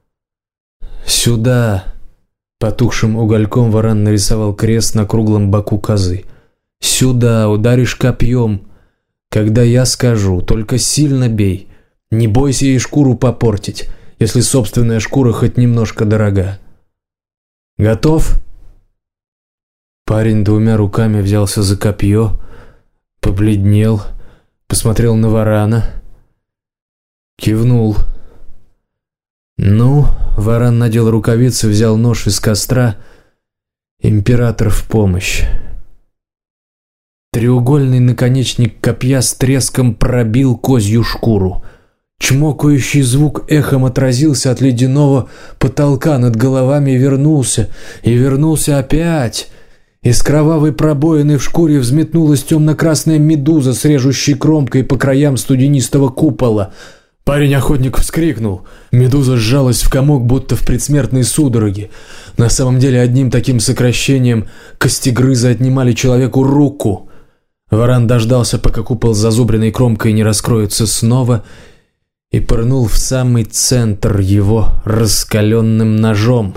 Сюда. Потухшим угольком Варан нарисовал крест на круглом боку козы. Сюда, ударишь копьем. Когда я скажу, только сильно бей. Не бойся ей шкуру попортить, если собственная шкура хоть немножко дорога. Готов? Парень двумя руками взялся за копье, побледнел, посмотрел на Варана, кивнул. Ну, Варан надел рукавицы, взял нож из костра. Император в помощь. Треугольный наконечник копья с треском пробил козью шкуру. Чмокающий звук эхом отразился от ледяного потолка над головами и вернулся опять. Из кровавой пробоины в шкуре взметнулась темно-красная медуза с режущей кромкой по краям студенистого купола. Парень-охотник вскрикнул. Медуза сжалась в комок, будто в предсмертной судороге. На самом деле одним таким сокращением костегрызы отнимали человеку руку. Варан дождался, пока купол с зазубренной кромкой не раскроется снова, и пырнул в самый центр его раскаленным ножом.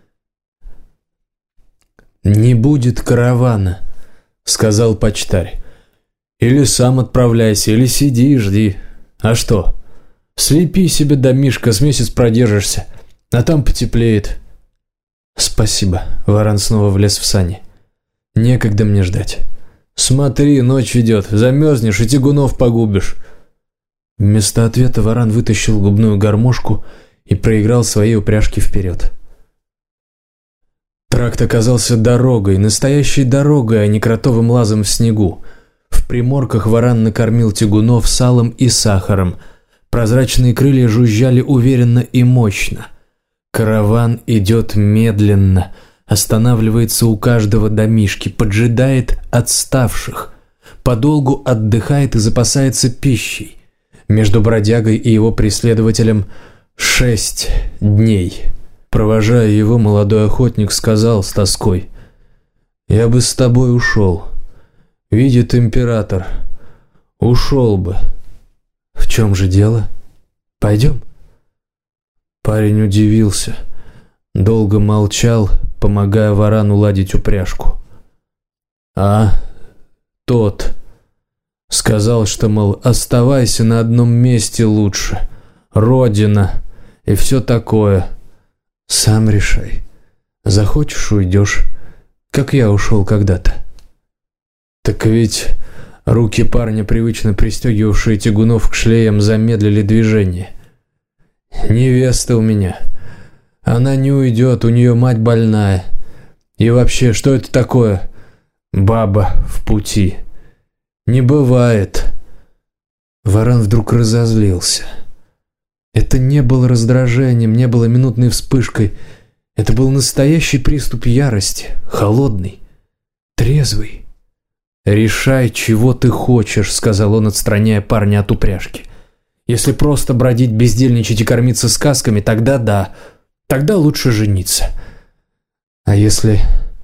«Не будет каравана», — сказал почтарь. «Или сам отправляйся, или сиди и жди. А что? Слепи себе домишко, с месяц продержишься, а там потеплеет». «Спасибо», — Варан снова влез в сани. «Некогда мне ждать». «Смотри, ночь идет, замерзнешь и тягунов погубишь». Вместо ответа Варан вытащил губную гармошку и проиграл свои упряжки вперед. Тракт оказался дорогой, настоящей дорогой, а не кротовым лазом в снегу. В приморках Варан накормил тягунов салом и сахаром. Прозрачные крылья жужжали уверенно и мощно. Караван идет медленно, останавливается у каждого домишки, поджидает отставших, подолгу отдыхает и запасается пищей. Между бродягой и его преследователем 6 дней. Провожая его, молодой охотник сказал с тоской: «Я бы с тобой ушел. Видит император. Ушел бы». «В чем же дело? Пойдем?» Парень удивился, долго молчал, помогая Варану ладить упряжку. Тот сказал, что, мол, оставайся на одном месте лучше. Родина и все такое. Сам решай. Захочешь — уйдешь, как я ушел когда-то. Так ведь руки парня, привычно пристегивавшие тягунов к шлеям, замедлили движение. «Невеста у меня. Она не уйдет, у нее мать больная. И вообще, что это такое? Баба в пути. Не бывает». Варан вдруг разозлился. Это не было раздражением, не было минутной вспышкой. Это был настоящий приступ ярости, холодный, трезвый. «Решай, чего ты хочешь», — сказал он, отстраняя парня от упряжки. «Если просто бродить, бездельничать и кормиться сказками, тогда да, тогда лучше жениться. А если...»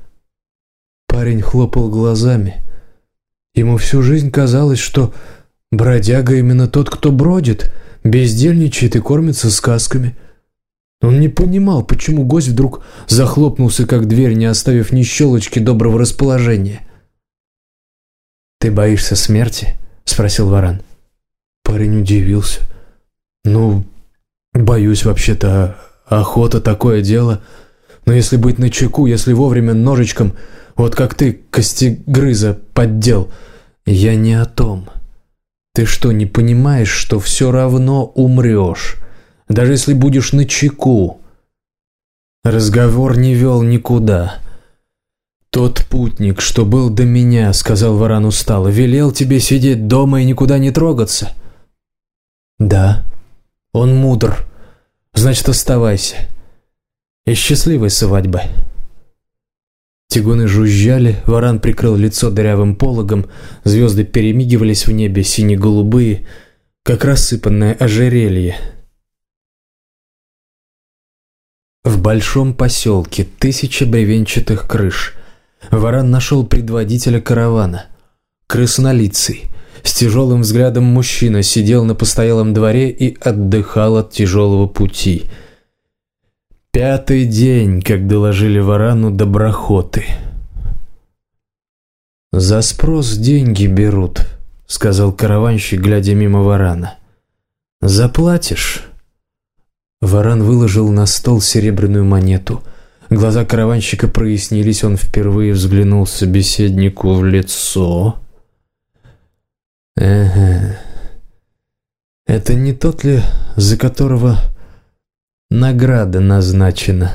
Парень хлопал глазами. Ему всю жизнь казалось, что бродяга именно тот, кто бродит, бездельничает и кормится сказками. Он не понимал, почему гость вдруг захлопнулся, как дверь, не оставив ни щелочки доброго расположения. «Ты боишься смерти?» — спросил Варан. Парень удивился. «Ну, боюсь вообще-то. Охота — такое дело. Но если быть начеку, если вовремя ножичком, вот как ты костегрыза поддел...» «Я не о том. Ты что, не понимаешь, что все равно умрешь, даже если будешь начеку?» Разговор не вел никуда. «Тот путник, что был до меня, — сказал Варан устало, — велел тебе сидеть дома и никуда не трогаться». «Да, он мудр. Значит, оставайся. И счастливой свадьбы». Тягуны жужжали, Варан прикрыл лицо дырявым пологом, звезды перемигивались в небе, сине-голубые, как рассыпанное ожерелье. В большом поселке 1000 бревенчатых крыш. Варан нашел предводителя каравана. Краснолицый, с тяжелым взглядом мужчина, сидел на постоялом дворе и отдыхал от тяжелого пути. 5-й день, как доложили Варану доброхоты. «За спрос деньги берут», — сказал караванщик, глядя мимо Варана. «Заплатишь?» Варан выложил на стол серебряную монету. Глаза караванщика прояснились, он впервые взглянул собеседнику в лицо. «Ага. Это не тот ли, за которого награда назначена?»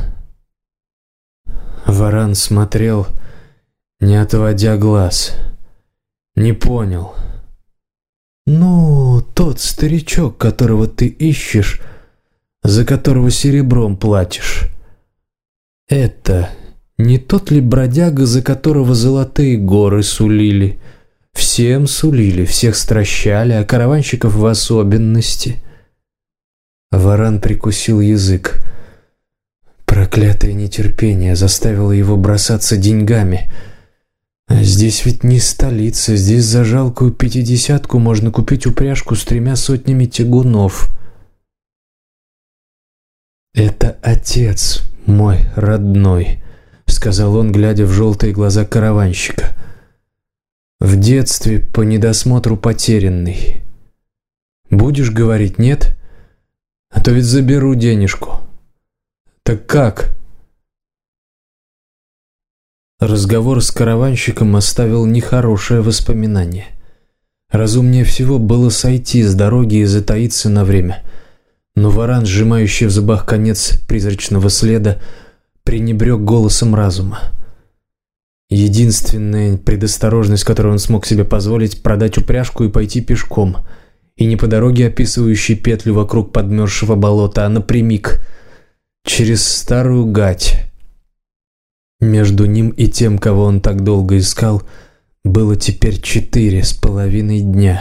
Варан смотрел, не отводя глаз. Не понял. «Ну, тот старичок, которого ты ищешь, за которого серебром платишь. Это не тот ли бродяга, за которого золотые горы сулили? Всем сулили, всех стращали, а караванщиков в особенности». Варан прикусил язык. Проклятое нетерпение заставило его бросаться деньгами. А здесь ведь не столица, здесь за жалкую 50 можно купить упряжку с 3 сотнями тягунов. «Это отец мой родной», — сказал он, глядя в желтые глаза караванщика. «В детстве по недосмотру потерянный. Будешь говорить нет? А то ведь заберу денежку. Так как?» Разговор с караванщиком оставил нехорошее воспоминание. Разумнее всего было сойти с дороги и затаиться на время. Но Варан, сжимающий в зубах конец призрачного следа, пренебрег голосом разума. Единственная предосторожность, которую он смог себе позволить, продать упряжку и пойти пешком. И не по дороге, описывающей петлю вокруг подмерзшего болота, а напрямик, через старую гать. Между ним и тем, кого он так долго искал, было теперь 4,5 дня.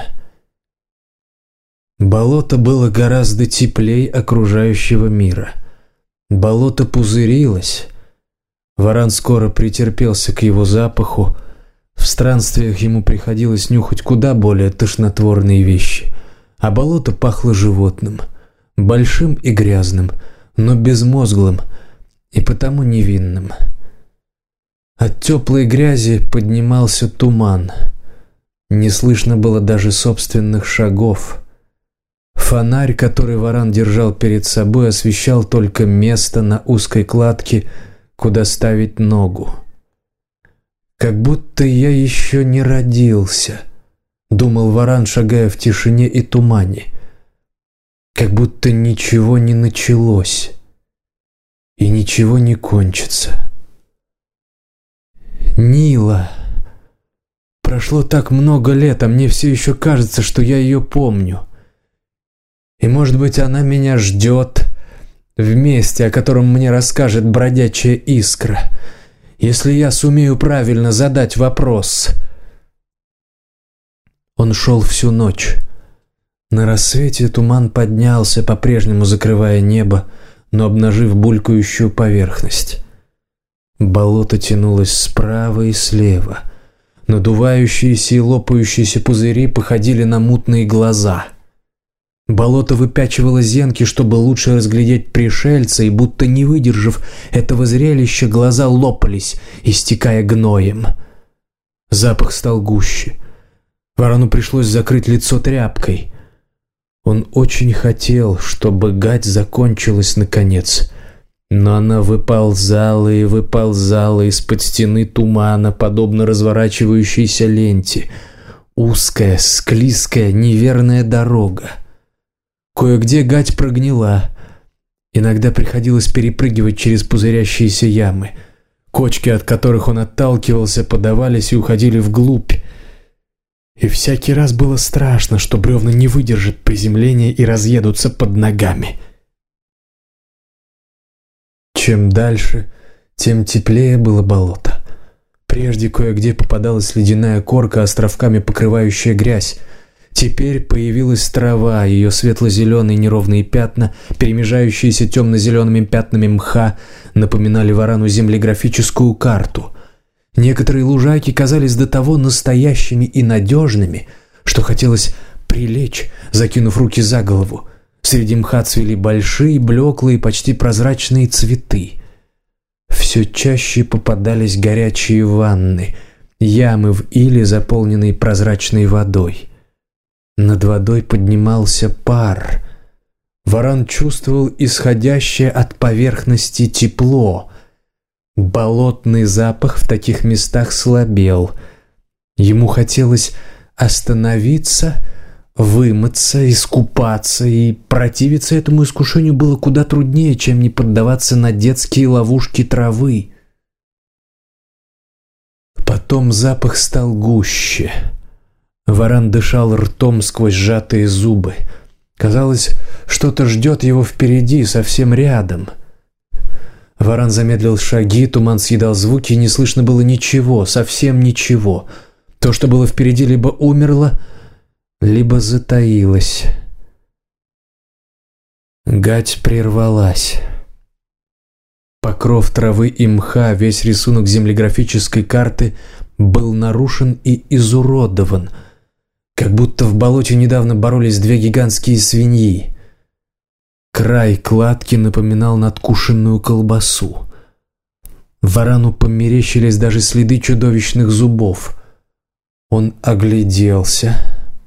Болото было гораздо теплей окружающего мира. Болото пузырилось. Варан скоро претерпелся к его запаху. В странствиях ему приходилось нюхать куда более тошнотворные вещи. А болото пахло животным, большим и грязным, но безмозглым и потому невинным. От теплой грязи поднимался туман. Не слышно было даже собственных шагов. Фонарь, который Варан держал перед собой, освещал только место на узкой кладке, куда ставить ногу. «Как будто я еще не родился», — думал Варан, шагая в тишине и тумане. «Как будто ничего не началось и ничего не кончится». Нила. Прошло так много лет, а мне все еще кажется, что я ее помню. И, может быть, она меня ждет в месте, о котором мне расскажет бродячая искра, если я сумею правильно задать вопрос. Он шел всю ночь. На рассвете туман поднялся, по-прежнему закрывая небо, но обнажив булькающую поверхность. Болото тянулось справа и слева. Надувающиеся и лопающиеся пузыри походили на мутные глаза. Болото выпячивало зенки, чтобы лучше разглядеть пришельца, и будто не выдержав этого зрелища, глаза лопались, истекая гноем. Запах стал гуще. Варану пришлось закрыть лицо тряпкой. Он очень хотел, чтобы гать закончилась наконец. Но она выползала и выползала из-под стены тумана, подобно разворачивающейся ленте. Узкая, склизкая, неверная дорога. Кое-где гать прогнила. Иногда приходилось перепрыгивать через пузырящиеся ямы. Кочки, от которых он отталкивался, подавались и уходили вглубь. И всякий раз было страшно, что бревна не выдержат приземления и разъедутся под ногами. Чем дальше, тем теплее было болото. Прежде кое-где попадалась ледяная корка, островками покрывающая грязь. Теперь появилась трава, ее светло-зеленые неровные пятна, перемежающиеся темно-зелеными пятнами мха, напоминали Варану землеграфическую карту. Некоторые лужайки казались до того настоящими и надежными, что хотелось прилечь, закинув руки за голову. Среди мха цвели большие, блеклые, почти прозрачные цветы. Все чаще попадались горячие ванны, ямы в иле, заполненные прозрачной водой. Над водой поднимался пар. Варан чувствовал исходящее от поверхности тепло. Болотный запах в таких местах слабел. Ему хотелось остановиться, вымыться, искупаться, и противиться этому искушению было куда труднее, чем не поддаваться на детские ловушки травы. Потом запах стал гуще. Варан дышал ртом сквозь сжатые зубы. Казалось, что-то ждет его впереди, совсем рядом. Варан замедлил шаги, туман съедал звуки, и не слышно было ничего, совсем ничего. То, что было впереди, либо умерло, либо затаилась. Гать прервалась. Покров травы и мха, весь рисунок землеграфической карты был нарушен и изуродован, как будто в болоте недавно боролись две гигантские свиньи. Край кладки напоминал надкушенную колбасу. Варану померещились даже следы чудовищных зубов. Он огляделся.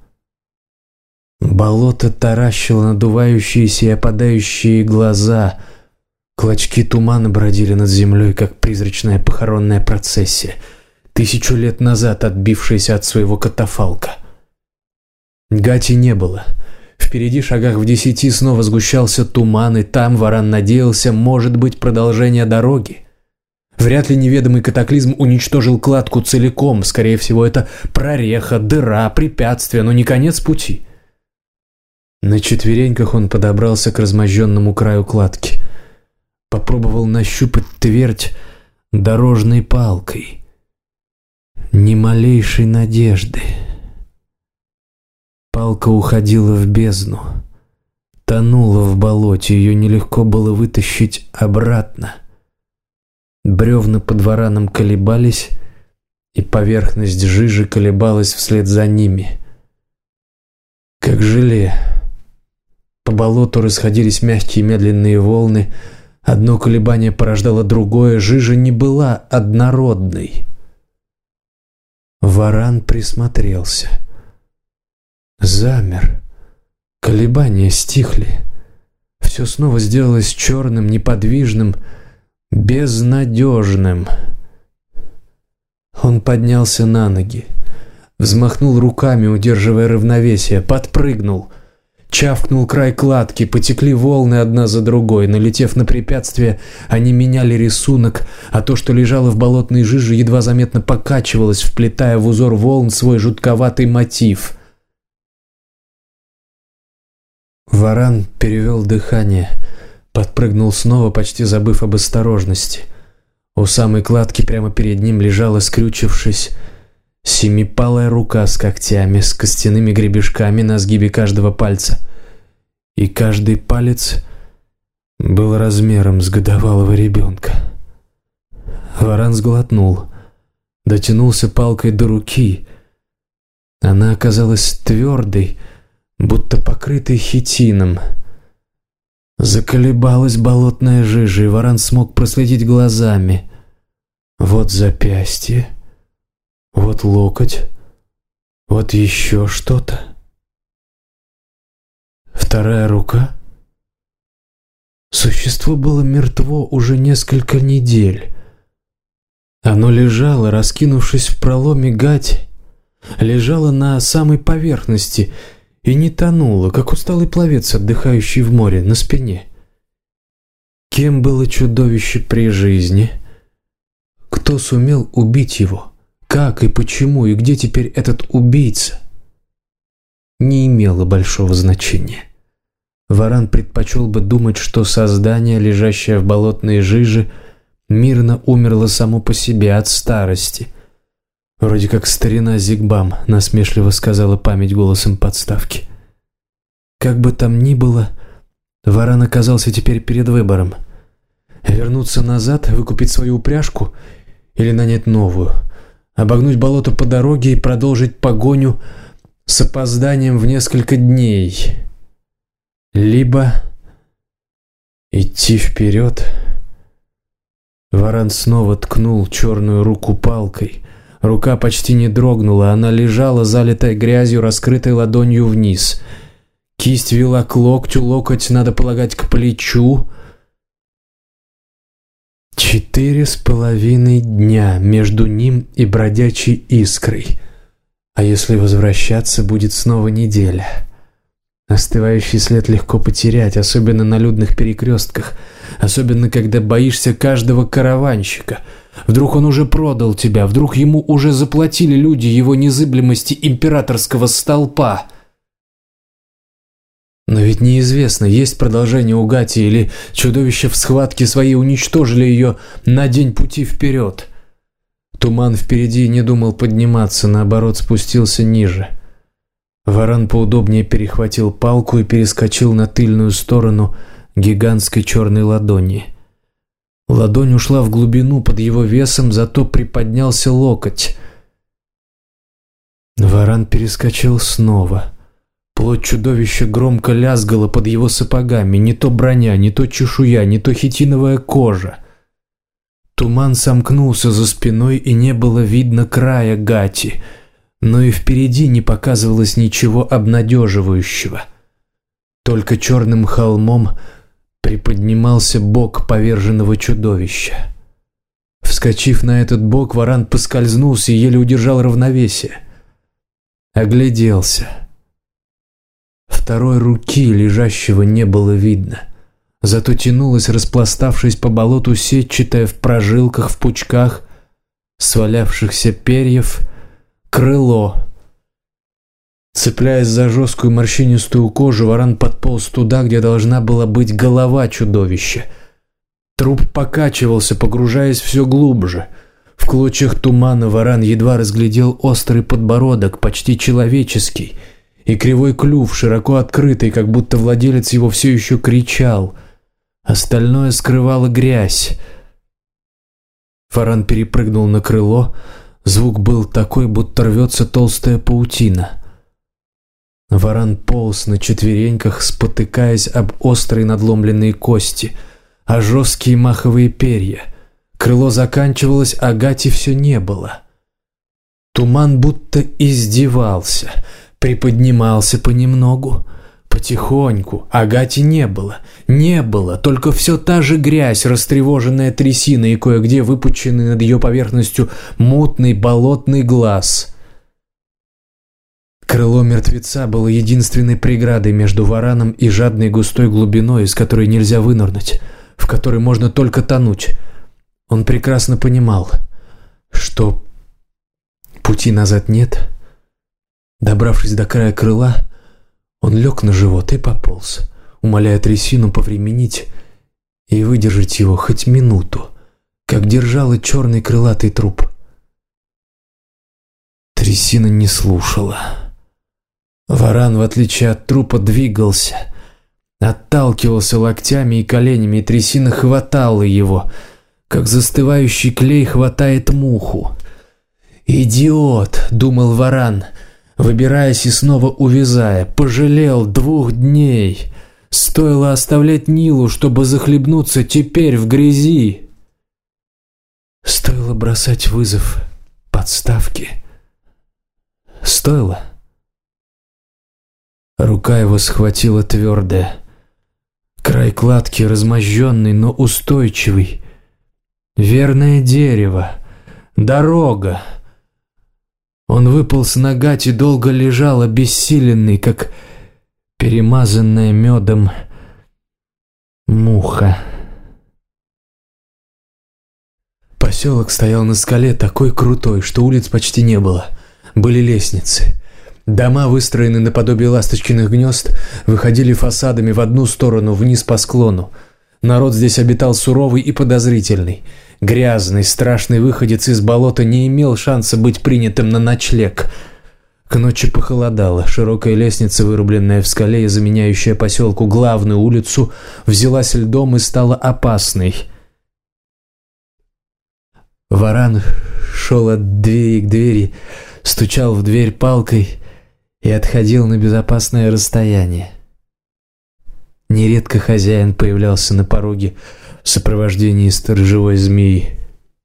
Болото таращило надувающиеся и опадающие глаза. Клочки тумана бродили над землей, как призрачная похоронная процессия, 1000 лет назад отбившаяся от своего катафалка. Гати не было. Впереди, шагах в 10, снова сгущался туман, и там Варан надеялся, может быть, продолжение дороги. Вряд ли неведомый катаклизм уничтожил кладку целиком. Скорее всего, это прореха, дыра, препятствие, но не конец пути. На четвереньках он подобрался к размозженному краю кладки. Попробовал нащупать твердь дорожной палкой. Ни малейшей надежды. Палка уходила в бездну. Тонула в болоте, ее нелегко было вытащить обратно. Бревна под вараном колебались, и поверхность жижи колебалась вслед за ними. Как желе. По болоту расходились мягкие медленные волны. Одно колебание порождало другое. Жижа не была однородной. Варан присмотрелся. Замер. Колебания стихли. Все снова сделалось черным, неподвижным, безнадежным. Он поднялся на ноги, взмахнул руками, удерживая равновесие, подпрыгнул, чавкнул край кладки, потекли волны одна за другой. Налетев на препятствие, они меняли рисунок, а то, что лежало в болотной жиже, едва заметно покачивалось, вплетая в узор волн свой жутковатый мотив. Варан перевел дыхание, подпрыгнул снова, почти забыв об осторожности. У самой кладки прямо перед ним лежала, скрючившись, семипалая рука с когтями, с костяными гребешками на сгибе каждого пальца. И каждый палец был размером с годовалого ребенка. Варан сглотнул, дотянулся палкой до руки. Она оказалась твердой, будто покрытой хитином. Заколебалась болотная жижа, и Варан смог проследить глазами. Вот запястье, вот локоть, вот еще что-то. Вторая рука. Существо было мертво уже несколько недель. Оно лежало, раскинувшись в проломе гати, лежало на самой поверхности и не тонуло, как усталый пловец, отдыхающий в море, на спине. Кем было чудовище при жизни? Кто сумел убить его? Как и почему, и где теперь этот убийца? Не имело большого значения. Варан предпочел бы думать, что создание, лежащее в болотной жиже, мирно умерло само по себе от старости. Вроде как старина Зигбам, насмешливо сказала память голосом подставки. Как бы там ни было, Варан оказался теперь перед выбором. Вернуться назад, выкупить свою упряжку или нанять новую, обогнуть болото по дороге и продолжить погоню с опозданием в несколько дней. Либо идти вперед. Варан снова ткнул черную руку палкой. Рука почти не дрогнула, она лежала, залитая грязью, раскрытой ладонью вниз. Кисть вела к локтю, локоть, надо полагать, к плечу. 4,5 дня между ним и бродячей искрой. А если возвращаться, будет снова неделя. Остывающий след легко потерять, особенно на людных перекрестках, особенно когда боишься каждого караванщика. Вдруг он уже продал тебя, вдруг ему уже заплатили люди его незыблемости императорского столпа. Но ведь неизвестно, есть продолжение у Гати, или чудовища в схватке своей уничтожили ее на день пути вперед. Туман впереди не думал подниматься, наоборот, спустился ниже. Варан поудобнее перехватил палку и перескочил на тыльную сторону гигантской черной ладони. Ладонь ушла в глубину под его весом, зато приподнялся локоть. Варан перескочил снова. Плоть чудовища громко лязгала под его сапогами. Не то броня, не то чешуя, не то хитиновая кожа. Туман сомкнулся за спиной, и не было видно края гати. Но и впереди не показывалось ничего обнадеживающего. Только черным холмом приподнимался бок поверженного чудовища. Вскочив на этот бок, Варан поскользнулся и еле удержал равновесие. Огляделся. Второй руки лежащего не было видно. Зато тянулась, распластавшись по болоту, сетчатая в прожилках, в пучках свалявшихся перьев, крыло. Цепляясь за жесткую морщинистую кожу, варан подполз туда, где должна была быть голова чудовища. Труп покачивался, погружаясь все глубже. В клочьях тумана варан едва разглядел острый подбородок, почти человеческий, и кривой клюв, широко открытый, как будто владелец его все еще кричал. Остальное скрывала грязь. Варан перепрыгнул на крыло. Звук был такой, будто рвется толстая паутина. Варан полз на четвереньках, спотыкаясь об острые надломленные кости, а жесткие маховые перья. Крыло заканчивалось, а Гати все не было. Туман будто издевался, приподнимался понемногу, потихоньку. Агати не было. Не было, только все та же грязь, растревоженная трясиной и кое-где выпученный над ее поверхностью мутный болотный глаз. Крыло мертвеца было единственной преградой между вараном и жадной густой глубиной, из которой нельзя вынырнуть, в которой можно только тонуть. Он прекрасно понимал, что пути назад нет. Добравшись до края крыла, он лег на живот и пополз, умоляя трясину повременить и выдержать его хоть минуту, как держал и черный крылатый труп. Трясина не слушала. Варан, в отличие от трупа, двигался, отталкивался локтями и коленями, и трясина хватала его, как застывающий клей хватает муху. «Идиот!» — думал варан, выбираясь и снова увязая. «Пожалел 2 дней. Стоило оставлять Нилу, чтобы захлебнуться теперь в грязи. Стоило бросать вызов подставке. Стоило». Рука его схватила твердая. Край кладки размозженный, но устойчивый. Верное дерево. Дорога. Он выполз на гать и долго лежал, обессиленный, как перемазанная медом муха. Поселок стоял на скале такой крутой, что улиц почти не было. Были лестницы. Дома, выстроенные наподобие ласточкиных гнезд, выходили фасадами в одну сторону, вниз по склону. Народ здесь обитал суровый и подозрительный. Грязный, страшный выходец из болота не имел шанса быть принятым на ночлег. К ночи похолодало. Широкая лестница, вырубленная в скале и заменяющая поселку главную улицу, взялась льдом и стала опасной. Варан шел от двери к двери, стучал в дверь палкой и отходил на безопасное расстояние. Нередко хозяин появлялся на пороге в сопровождении сторожевой змеи.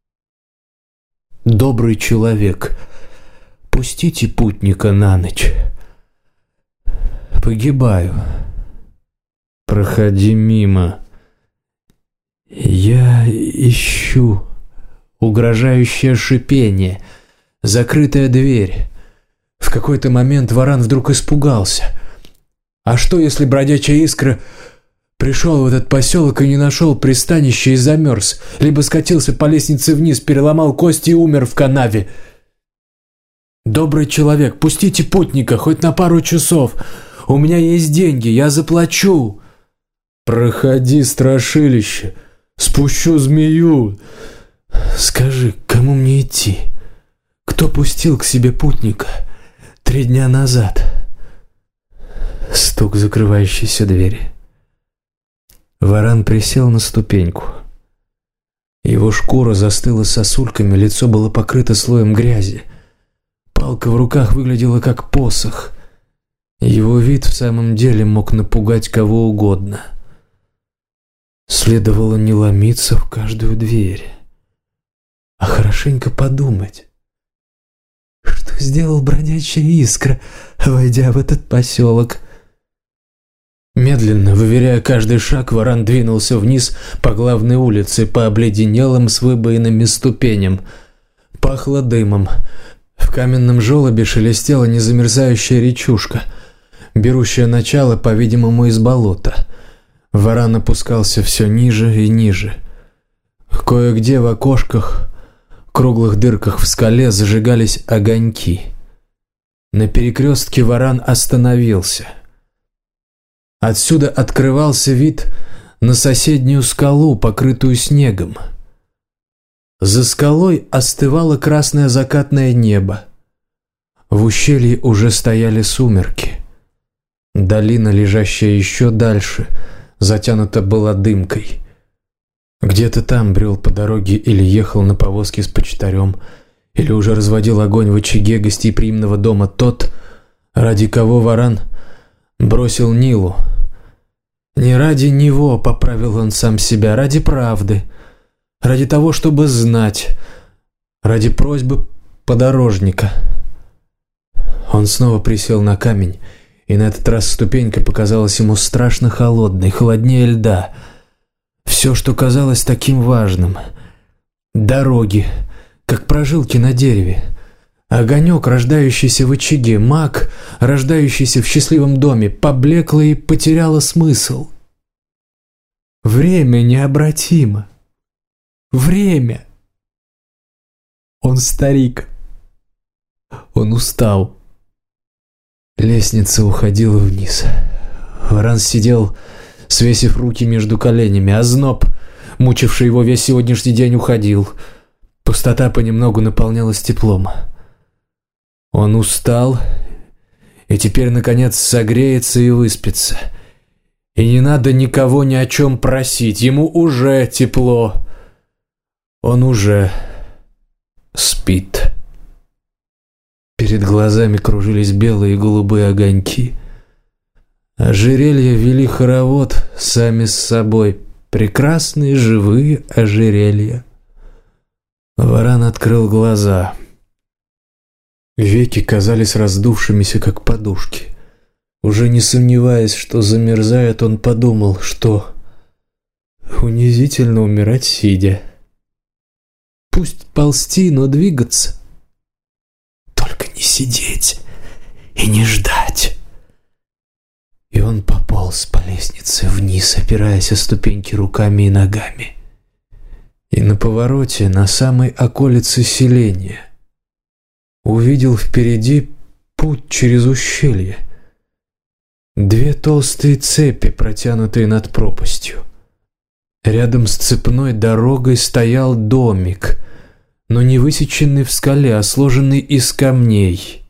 «Добрый человек, пустите путника на ночь. Погибаю. Проходи мимо. Я ищу». Угрожающее шипение. Закрытая дверь. В какой-то момент варан вдруг испугался. А что, если бродячая искра пришел в этот поселок и не нашел пристанища и замерз, либо скатился по лестнице вниз, переломал кости и умер в канаве? «Добрый человек, пустите путника хоть на пару часов. У меня есть деньги, я заплачу». «Проходи, страшилище, спущу змею». «Скажи, кому мне идти? Кто пустил к себе путника 3 дня назад?» Стук закрывающейся двери. Варан присел на ступеньку. Его шкура застыла сосульками, лицо было покрыто слоем грязи. Палка в руках выглядела как посох. Его вид в самом деле мог напугать кого угодно. Следовало не ломиться в каждую дверь, а хорошенько подумать, что сделал бродячая искра, войдя в этот поселок. Медленно, выверяя каждый шаг, варан двинулся вниз по главной улице, по обледенелым с выбоинами ступеням. Пахло дымом. В каменном желобе шелестела незамерзающая речушка, берущая начало, по-видимому, из болота. Варан опускался все ниже и ниже. Кое-где в окошках, круглых дырках в скале зажигались огоньки. На перекрестке Варан остановился. Отсюда открывался вид на соседнюю скалу, покрытую снегом. За скалой остывало красное закатное небо. В ущелье уже стояли сумерки. Долина, лежащая еще дальше, затянута была дымкой. Где-то там брел по дороге или ехал на повозке с почтарем, или уже разводил огонь в очаге гостеприимного дома тот, ради кого Варан бросил Нилу. Не ради него, поправил он сам себя, ради правды, ради того, чтобы знать, ради просьбы подорожника. Он снова присел на камень, и на этот раз ступенька показалась ему страшно холодной, холоднее льда. Все, что казалось таким важным. Дороги, как прожилки на дереве. Огонек, рождающийся в очаге, маг, рождающийся в счастливом доме, поблекло и потеряло смысл. Время необратимо. Время. Он старик. Он устал. Лестница уходила вниз. Варан сидел, свесив руки между коленями. Озноб, мучивший его весь сегодняшний день, уходил. Пустота понемногу наполнялась теплом. Он устал и теперь, наконец, согреется и выспится. И не надо никого ни о чем просить. Ему уже тепло. Он уже спит. Перед глазами кружились белые и голубые огоньки. Ожерелья вели хоровод сами с собой. Прекрасные живые ожерелья. Варан открыл глаза. Веки казались раздувшимися, как подушки. Уже не сомневаясь, что замерзает, он подумал, что унизительно умирать сидя. Пусть ползти, но двигаться. Только не сидеть и не ждать. И он пополз по лестнице вниз, опираясь о ступеньки руками и ногами. И на повороте, на самой околице селения, увидел впереди путь через ущелье. Две толстые цепи, протянутые над пропастью. Рядом с цепной дорогой стоял домик, но не высеченный в скале, а сложенный из камней.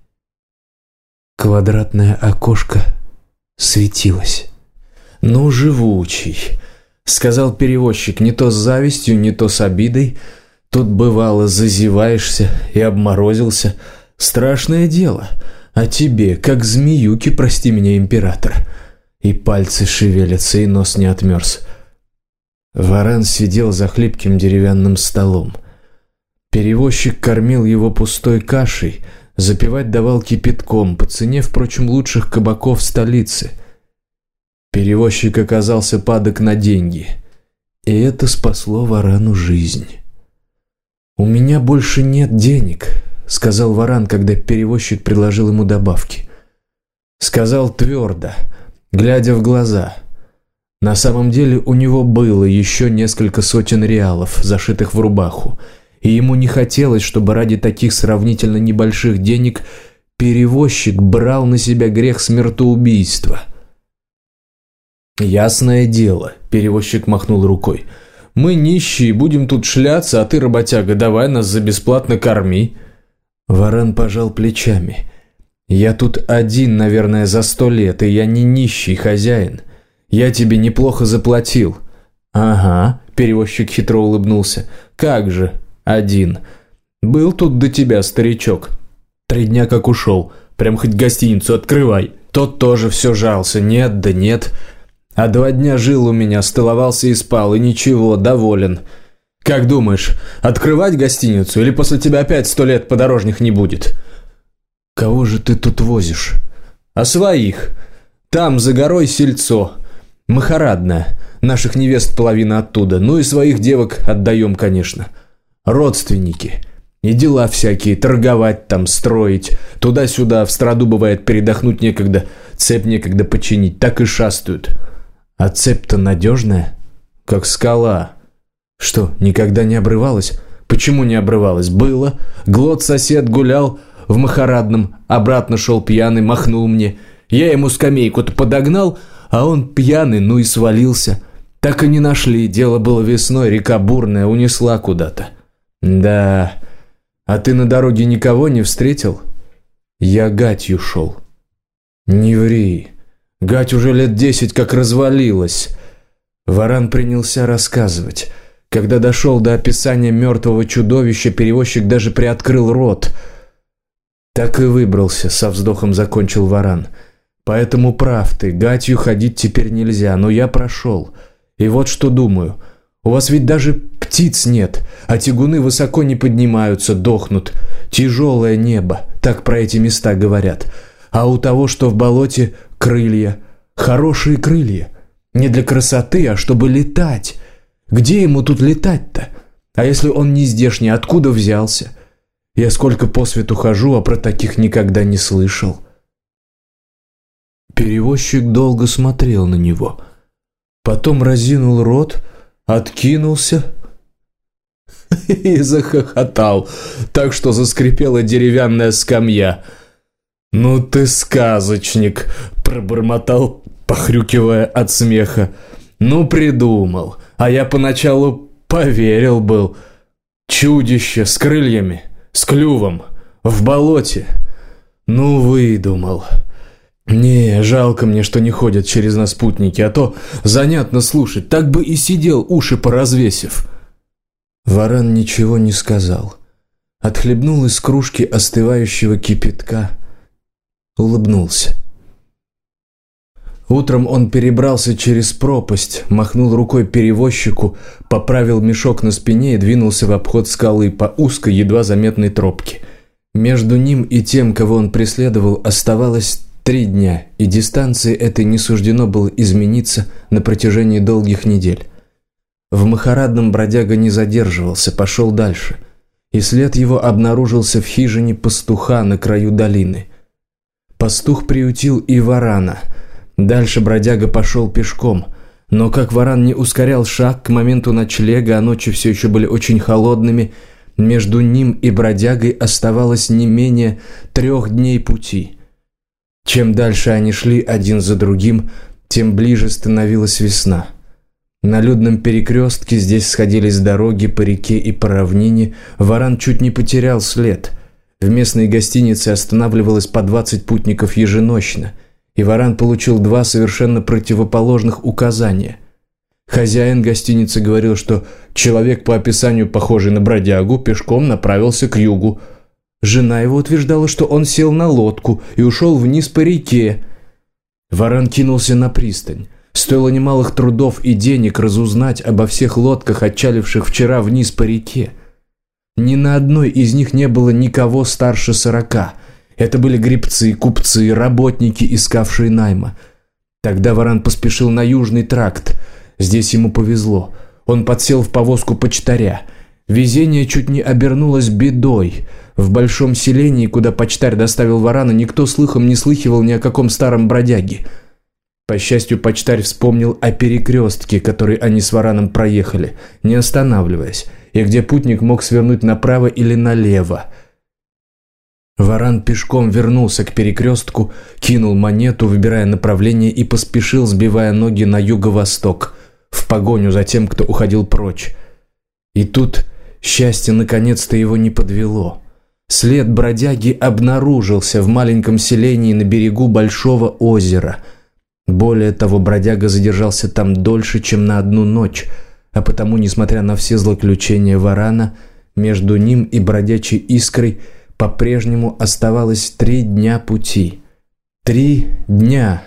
Квадратное окошко светилось. «Ну, живучий», — сказал перевозчик, не то с завистью, не то с обидой. «Тут, бывало, зазеваешься и обморозился. Страшное дело. А тебе, как змеюки, прости меня, император». И пальцы шевелятся, и нос не отмерз. Варан сидел за хлипким деревянным столом. Перевозчик кормил его пустой кашей, запивать давал кипятком, по цене, впрочем, лучших кабаков столицы. Перевозчик оказался падок на деньги, и это спасло Варану жизнь. «У меня больше нет денег», — сказал Варан, когда перевозчик предложил ему добавки. Сказал твердо, глядя в глаза. На самом деле у него было еще несколько сотен реалов, зашитых в рубаху, и ему не хотелось, чтобы ради таких сравнительно небольших денег перевозчик брал на себя грех смертоубийства. «Ясное дело», — перевозчик махнул рукой, — «мы нищие, будем тут шляться, а ты, работяга, давай нас за бесплатно корми». Варан пожал плечами. «Я тут один, наверное, за 100 лет, и я не нищий хозяин. Я тебе неплохо заплатил». «Ага», — перевозчик хитро улыбнулся. «Как же, один. Был тут до тебя, старичок. 3 дня как ушел. Прям хоть гостиницу открывай». Тот тоже все жался. «Нет, да нет». А 2 дня жил у меня, столовался и спал, и ничего, доволен. Как думаешь, открывать гостиницу, или после тебя опять 100 лет подорожных не будет?» «Кого же ты тут возишь?» «А своих. Там, за горой, сельцо. Махарадное. Наших невест половина оттуда. Ну и своих девок отдаем, конечно. Родственники. И дела всякие, торговать там, строить. Туда-сюда, в страду бывает, передохнуть некогда, цепь некогда починить. Так и шастают. А цепь-то надежная, как скала. Что, никогда не обрывалась? Почему не обрывалась? Было. Глот-сосед гулял в Махарадном, обратно шел пьяный, махнул мне. Я ему скамейку-то подогнал, а он пьяный, ну и свалился. Так и не нашли, дело было весной, река бурная, унесла куда-то. Да, а ты на дороге никого не встретил? Я Гатью шел. Не ври, Гать уже лет 10 как развалилась. Варан принялся рассказывать. Когда дошел до описания мертвого чудовища, перевозчик даже приоткрыл рот. Так и выбрался, со вздохом закончил Варан. Поэтому прав ты, Гатью ходить теперь нельзя, но я прошел. И вот что думаю. У вас ведь даже птиц нет, а тягуны высоко не поднимаются, дохнут. Тяжелое небо, так про эти места говорят. А у того, что в болоте, крылья. Хорошие крылья. Не для красоты, а чтобы летать. Где ему тут летать-то? А если он не здешний, откуда взялся? Я сколько по свету хожу, а про таких никогда не слышал. Перевозчик долго смотрел на него. Потом разинул рот, откинулся и захохотал, так что заскрипела деревянная скамья. «Ну ты сказочник!» – пробормотал, похрюкивая от смеха. «Ну придумал, а я поначалу поверил был. Чудище с крыльями, с клювом, в болоте. Ну выдумал. Не, жалко мне, что не ходят через нас путники, а то занятно слушать, так бы и сидел, уши поразвесив». Варан ничего не сказал. Отхлебнул из кружки остывающего кипятка, улыбнулся. Утром он перебрался через пропасть, махнул рукой перевозчику, поправил мешок на спине и двинулся в обход скалы по узкой, едва заметной тропке. Между ним и тем, кого он преследовал, оставалось 3 дня, и дистанции этой не суждено было измениться на протяжении долгих недель. В Махарадном бродяга не задерживался, пошел дальше, и след его обнаружился в хижине пастуха на краю долины. Пастух приютил и Варана. Дальше бродяга пошел пешком, но как Варан не ускорял шаг к моменту ночлега, а ночи все еще были очень холодными, между ним и бродягой оставалось не менее 3 дней пути. Чем дальше они шли один за другим, тем ближе становилась весна. На людном перекрестке здесь сходились дороги по реке и по равнине. Варан чуть не потерял след. В местной гостинице останавливалось по 20 путников еженочно, и Варан получил 2 совершенно противоположных указания. Хозяин гостиницы говорил, что человек, по описанию похожий на бродягу, пешком направился к югу. Жена его утверждала, что он сел на лодку и ушел вниз по реке. Варан кинулся на пристань. Стоило немалых трудов и денег разузнать обо всех лодках, отчаливших вчера вниз по реке. Ни на одной из них не было никого старше 40. Это были гребцы, купцы, работники, искавшие найма. Тогда Варан поспешил на Южный тракт. Здесь ему повезло. Он подсел в повозку почтаря. Везение чуть не обернулось бедой. В большом селении, куда почтарь доставил Варана, никто слыхом не слыхивал ни о каком старом бродяге. По счастью, почтарь вспомнил о перекрестке, который они с Вараном проехали, не останавливаясь, и где путник мог свернуть направо или налево. Варан пешком вернулся к перекрестку, кинул монету, выбирая направление, и поспешил, сбивая ноги на юго-восток, в погоню за тем, кто уходил прочь. И тут счастье наконец-то его не подвело. След бродяги обнаружился в маленьком селении на берегу большого озера. Более того, бродяга задержался там дольше, чем на 1 ночь, а потому, несмотря на все злоключения Варана, между ним и бродячей искрой по-прежнему оставалось 3 дня пути. 3 дня.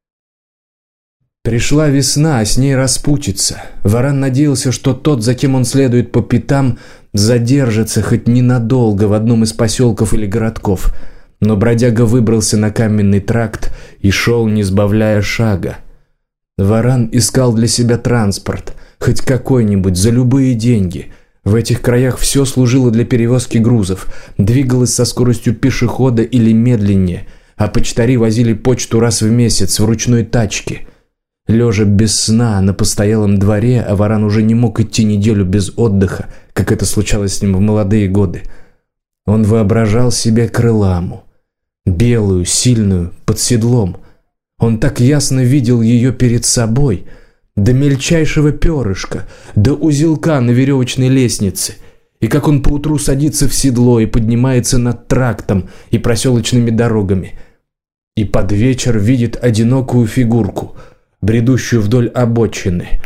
Пришла весна, а с ней распутица. Варан надеялся, что тот, за кем он следует по пятам, задержится хоть ненадолго в одном из поселков или городков. Но бродяга выбрался на каменный тракт и шел, не сбавляя шага. Варан искал для себя транспорт, хоть какой-нибудь, за любые деньги. В этих краях все служило для перевозки грузов, двигалось со скоростью пешехода или медленнее, а почтари возили почту раз в месяц в ручной тачке. Лежа без сна на постоялом дворе, а Варан уже не мог идти неделю без отдыха, как это случалось с ним в молодые годы. Он воображал себе крыламу, белую, сильную, под седлом. Он так ясно видел ее перед собой, до мельчайшего перышка, до узелка на веревочной лестнице, и как он поутру садится в седло и поднимается над трактом и проселочными дорогами, и под вечер видит одинокую фигурку, бредущую вдоль обочины.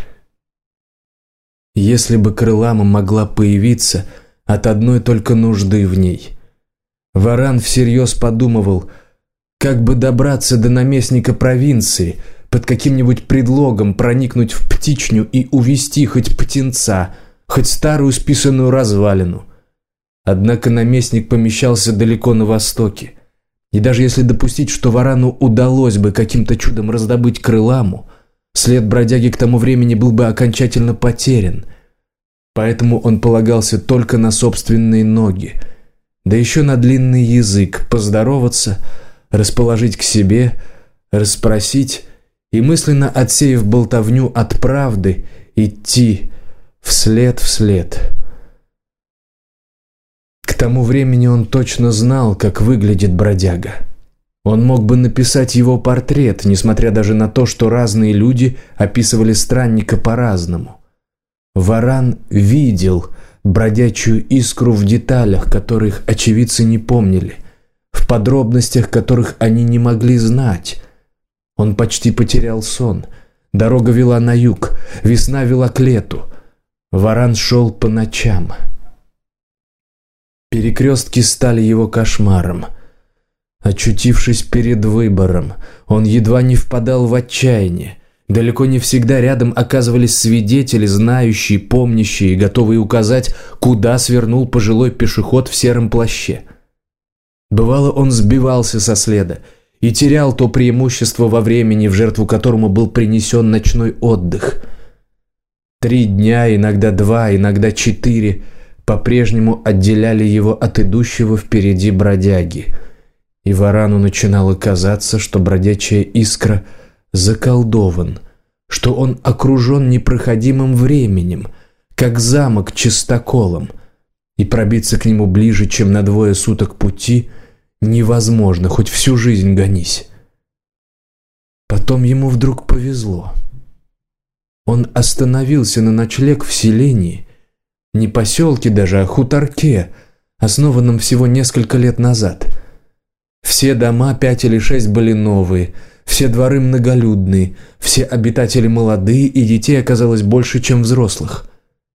Если бы крылама могла появиться от одной только нужды в ней. Варан всерьез подумывал, как бы добраться до наместника провинции, под каким-нибудь предлогом проникнуть в птичню и увести хоть птенца, хоть старую списанную развалину. Однако наместник помещался далеко на востоке, и даже если допустить, что Варану удалось бы каким-то чудом раздобыть крыламу, след бродяги к тому времени был бы окончательно потерян. Поэтому он полагался только на собственные ноги, да еще на длинный язык, поздороваться, расположить к себе, расспросить и, мысленно отсеяв болтовню от правды, идти вслед. К тому времени он точно знал, как выглядит бродяга. Он мог бы написать его портрет, несмотря даже на то, что разные люди описывали странника по-разному. Варан видел бродячую искру в деталях, которых очевидцы не помнили, в подробностях, которых они не могли знать. Он почти потерял сон. Дорога вела на юг, весна вела к лету. Варан шел по ночам. Перекрестки стали его кошмаром. Очутившись перед выбором, он едва не впадал в отчаяние. Далеко не всегда рядом оказывались свидетели, знающие, помнящие и готовые указать, куда свернул пожилой пешеход в сером плаще. Бывало, он сбивался со следа и терял то преимущество во времени, в жертву которому был принесен ночной отдых. 3 дня, иногда 2, иногда 4, по-прежнему отделяли его от идущего впереди бродяги. И Варану начинало казаться, что бродячая искра заколдован, что он окружен непроходимым временем, как замок чистоколом, и пробиться к нему ближе, чем на 2 суток пути, невозможно, хоть всю жизнь гонись. Потом ему вдруг повезло. Он остановился на ночлег в селении, не поселке даже, а хуторке, основанном всего несколько лет назад. Все дома 5 или 6 были новые, все дворы многолюдные, все обитатели молодые, и детей оказалось больше, чем взрослых.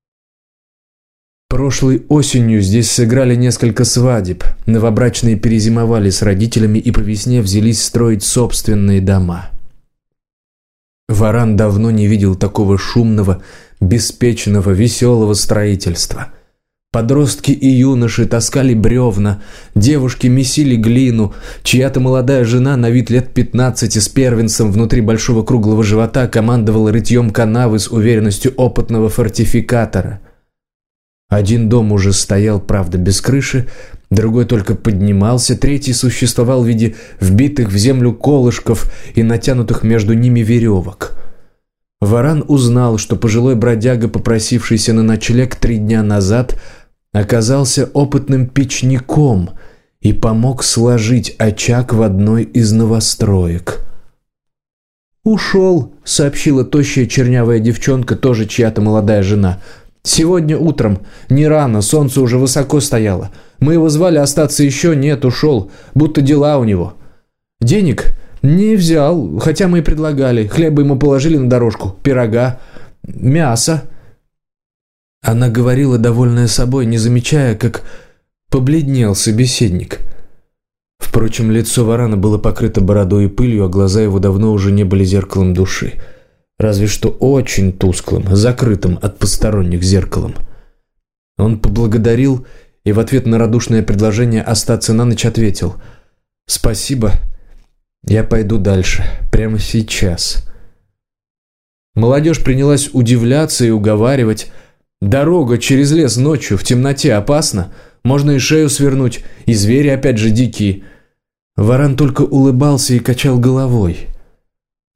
Прошлой осенью здесь сыграли несколько свадеб, новобрачные перезимовали с родителями и по весне взялись строить собственные дома. Варан давно не видел такого шумного, беспечного, веселого строительства. Подростки и юноши таскали бревна, девушки месили глину, чья-то молодая жена на вид лет 15 с первенцем внутри большого круглого живота командовала рытьем канавы с уверенностью опытного фортификатора. Один дом уже стоял, правда, без крыши, другой только поднимался, третий существовал в виде вбитых в землю колышков и натянутых между ними веревок. Варан узнал, что пожилой бродяга, попросившийся на ночлег 3 дня назад, оказался опытным печником и помог сложить очаг в одной из новостроек. «Ушел», — сообщила тощая чернявая девчонка, тоже чья-то молодая жена. «Сегодня утром, не рано, солнце уже высоко стояло. Мы его звали остаться еще, нет, ушел, будто дела у него. Денег не взял, хотя мы и предлагали. Хлеба ему положили на дорожку, пирога, мясо». Она говорила, довольная собой, не замечая, как побледнел собеседник. Впрочем, лицо Варана было покрыто бородой и пылью, а глаза его давно уже не были зеркалом души. Разве что очень тусклым, закрытым от посторонних зеркалом. Он поблагодарил и в ответ на радушное предложение остаться на ночь ответил: «Спасибо, я пойду дальше, прямо сейчас». Молодежь принялась удивляться и уговаривать. Дорога через лес ночью в темноте опасна, можно и шею свернуть, и звери опять же дикие. Варан только улыбался и качал головой.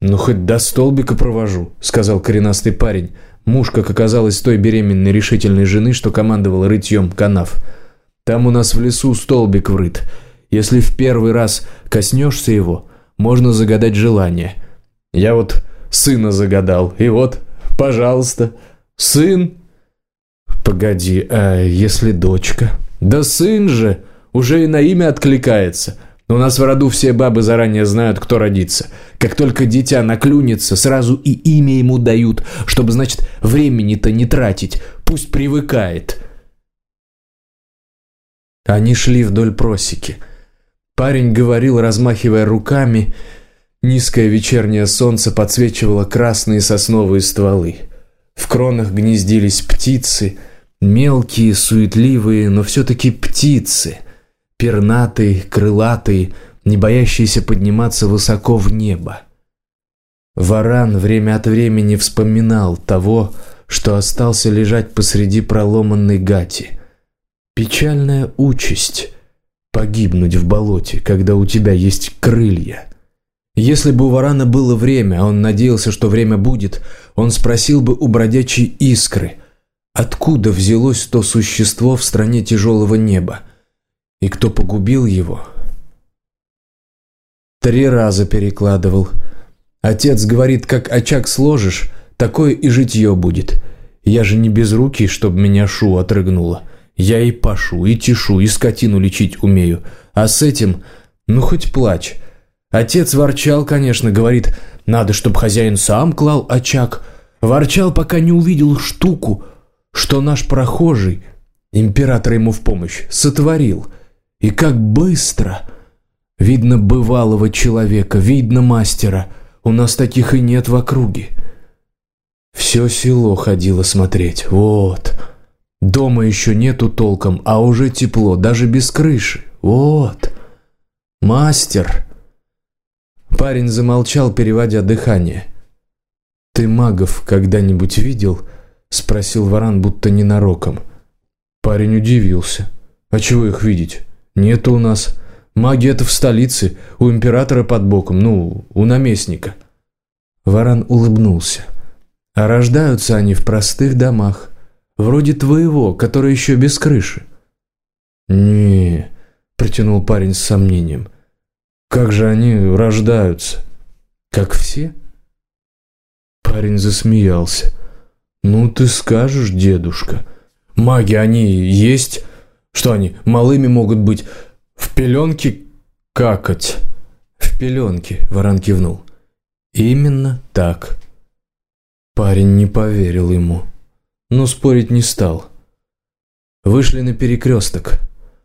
«Ну, хоть до столбика провожу», — сказал коренастый парень, муж, как оказалось, той беременной решительной жены, что командовала рытьем канав. «Там у нас в лесу столбик врыт. Если в первый раз коснешься его, можно загадать желание. Я вот сына загадал, и вот, пожалуйста, сын». «Погоди, а если дочка?» «Да сын же, уже и на имя откликается. У нас в роду все бабы заранее знают, кто родится. Как только дитя наклюнется, сразу и имя ему дают, чтобы, значит, времени-то не тратить, пусть привыкает». Они шли вдоль просеки. Парень говорил, размахивая руками. Низкое вечернее солнце подсвечивало красные сосновые стволы. В кронах гнездились птицы, мелкие, суетливые, но все-таки птицы, пернатые, крылатые, не боящиеся подниматься высоко в небо. Варан время от времени вспоминал того, что остался лежать посреди проломанной гати. Печальная участь — погибнуть в болоте, когда у тебя есть крылья. Если бы у Варана было время, а он надеялся, что время будет, он спросил бы у бродячей искры, откуда взялось то существо в стране тяжелого неба, и кто погубил его. 3 раза перекладывал. Отец говорит, как очаг сложишь, такое и житье будет. Я же не безрукий, чтоб меня Шу отрыгнуло. Я и пашу, и тешу, и скотину лечить умею. А с этим, ну хоть плачь. Отец ворчал, конечно, говорит, надо, чтоб хозяин сам клал очаг. Ворчал, пока не увидел штуку, что наш прохожий, император ему в помощь, сотворил. И как быстро! Видно бывалого человека, видно мастера. У нас таких и нет в округе. Все село ходило смотреть. Вот. Дома еще нету толком, а уже тепло, даже без крыши. Вот. Мастер. Парень замолчал, переводя дыхание. «Ты магов когда-нибудь видел?» — спросил Варан, будто ненароком. Парень удивился. «А чего их видеть? Нету у нас. Маги — это в столице, у императора под боком, ну, у наместника». Варан улыбнулся. «А рождаются они в простых домах, вроде твоего, который еще без крыши». «Не», — протянул парень с сомнением. «Как же они рождаются? Как все?» Парень засмеялся. «Ну ты скажешь, дедушка. Маги они есть? Что они, малыми могут быть? В пеленке какать?» «В пеленке», — Варан кивнул. «Именно так». Парень не поверил ему, но спорить не стал. Вышли на перекресток.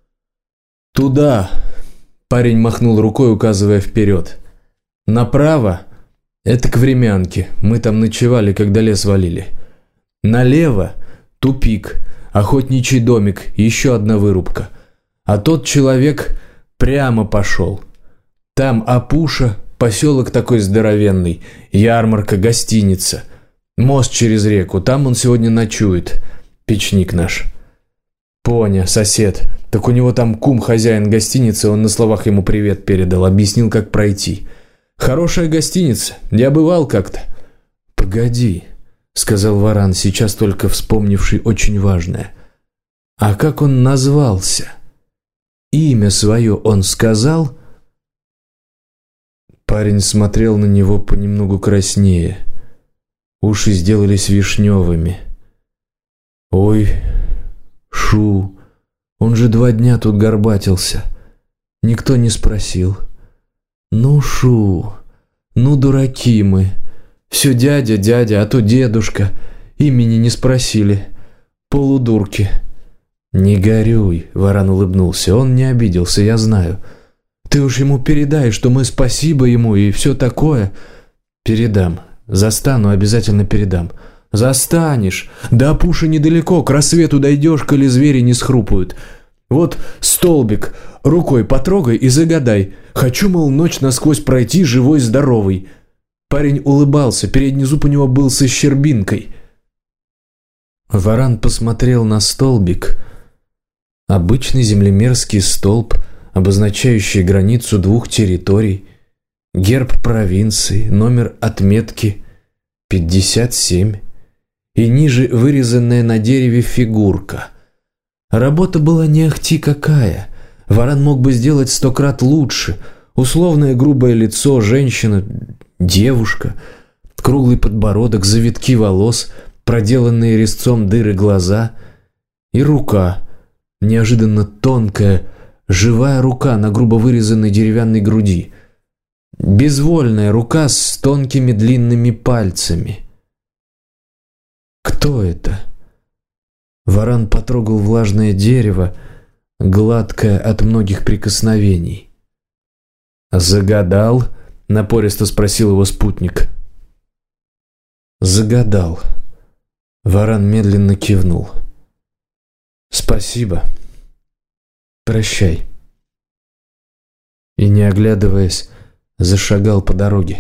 «Туда!» — парень махнул рукой, указывая вперед. «Направо — это к времянке, мы там ночевали, когда лес валили. Налево — тупик, охотничий домик, еще одна вырубка. А тот человек прямо пошел. Там опуша, поселок такой здоровенный, ярмарка, гостиница. Мост через реку, там он сегодня ночует, печник наш». «Поня, сосед. Так у него там кум, хозяин гостиницы, он на словах ему привет передал, объяснил, как пройти. Хорошая гостиница, я бывал как-то». «Погоди», — сказал Варан, сейчас только вспомнивший очень важное. «А как он назвался? Имя свое он сказал?» Парень смотрел на него понемногу краснее. Уши сделались вишневыми. «Ой, Шу, он же 2 дня тут горбатился. Никто не спросил. Ну, Шу, ну, дураки мы. Все дядя, дядя, а то дедушка. Имени не спросили. Полудурки». «Не горюй», — Варан улыбнулся. «Он не обиделся, я знаю. Ты уж ему передай, что мы спасибо ему и все такое». «Передам. Застану, обязательно передам». «Застанешь. До опуши недалеко, к рассвету дойдешь, коли звери не схрупают. Вот столбик, рукой потрогай и загадай. Хочу, мол, ночь насквозь пройти живой-здоровый». Парень улыбался, передний зуб у него был со щербинкой. Варан посмотрел на столбик. Обычный землемерский столб, обозначающий границу 2 территорий. герб провинции, номер отметки 57 и ниже вырезанная на дереве фигурка. Работа была не ахти какая. Варан мог бы сделать 100 крат лучше. Условное грубое лицо, женщина, девушка, круглый подбородок, завитки волос, проделанные резцом дыры глаза и рука, неожиданно тонкая, живая рука на грубо вырезанной деревянной груди. Безвольная рука с тонкими длинными пальцами. Кто это? Варан потрогал влажное дерево, гладкое от многих прикосновений. «Загадал?» — напористо спросил его спутник. «Загадал». Варан медленно кивнул. «Спасибо. Прощай». И, не оглядываясь, зашагал по дороге.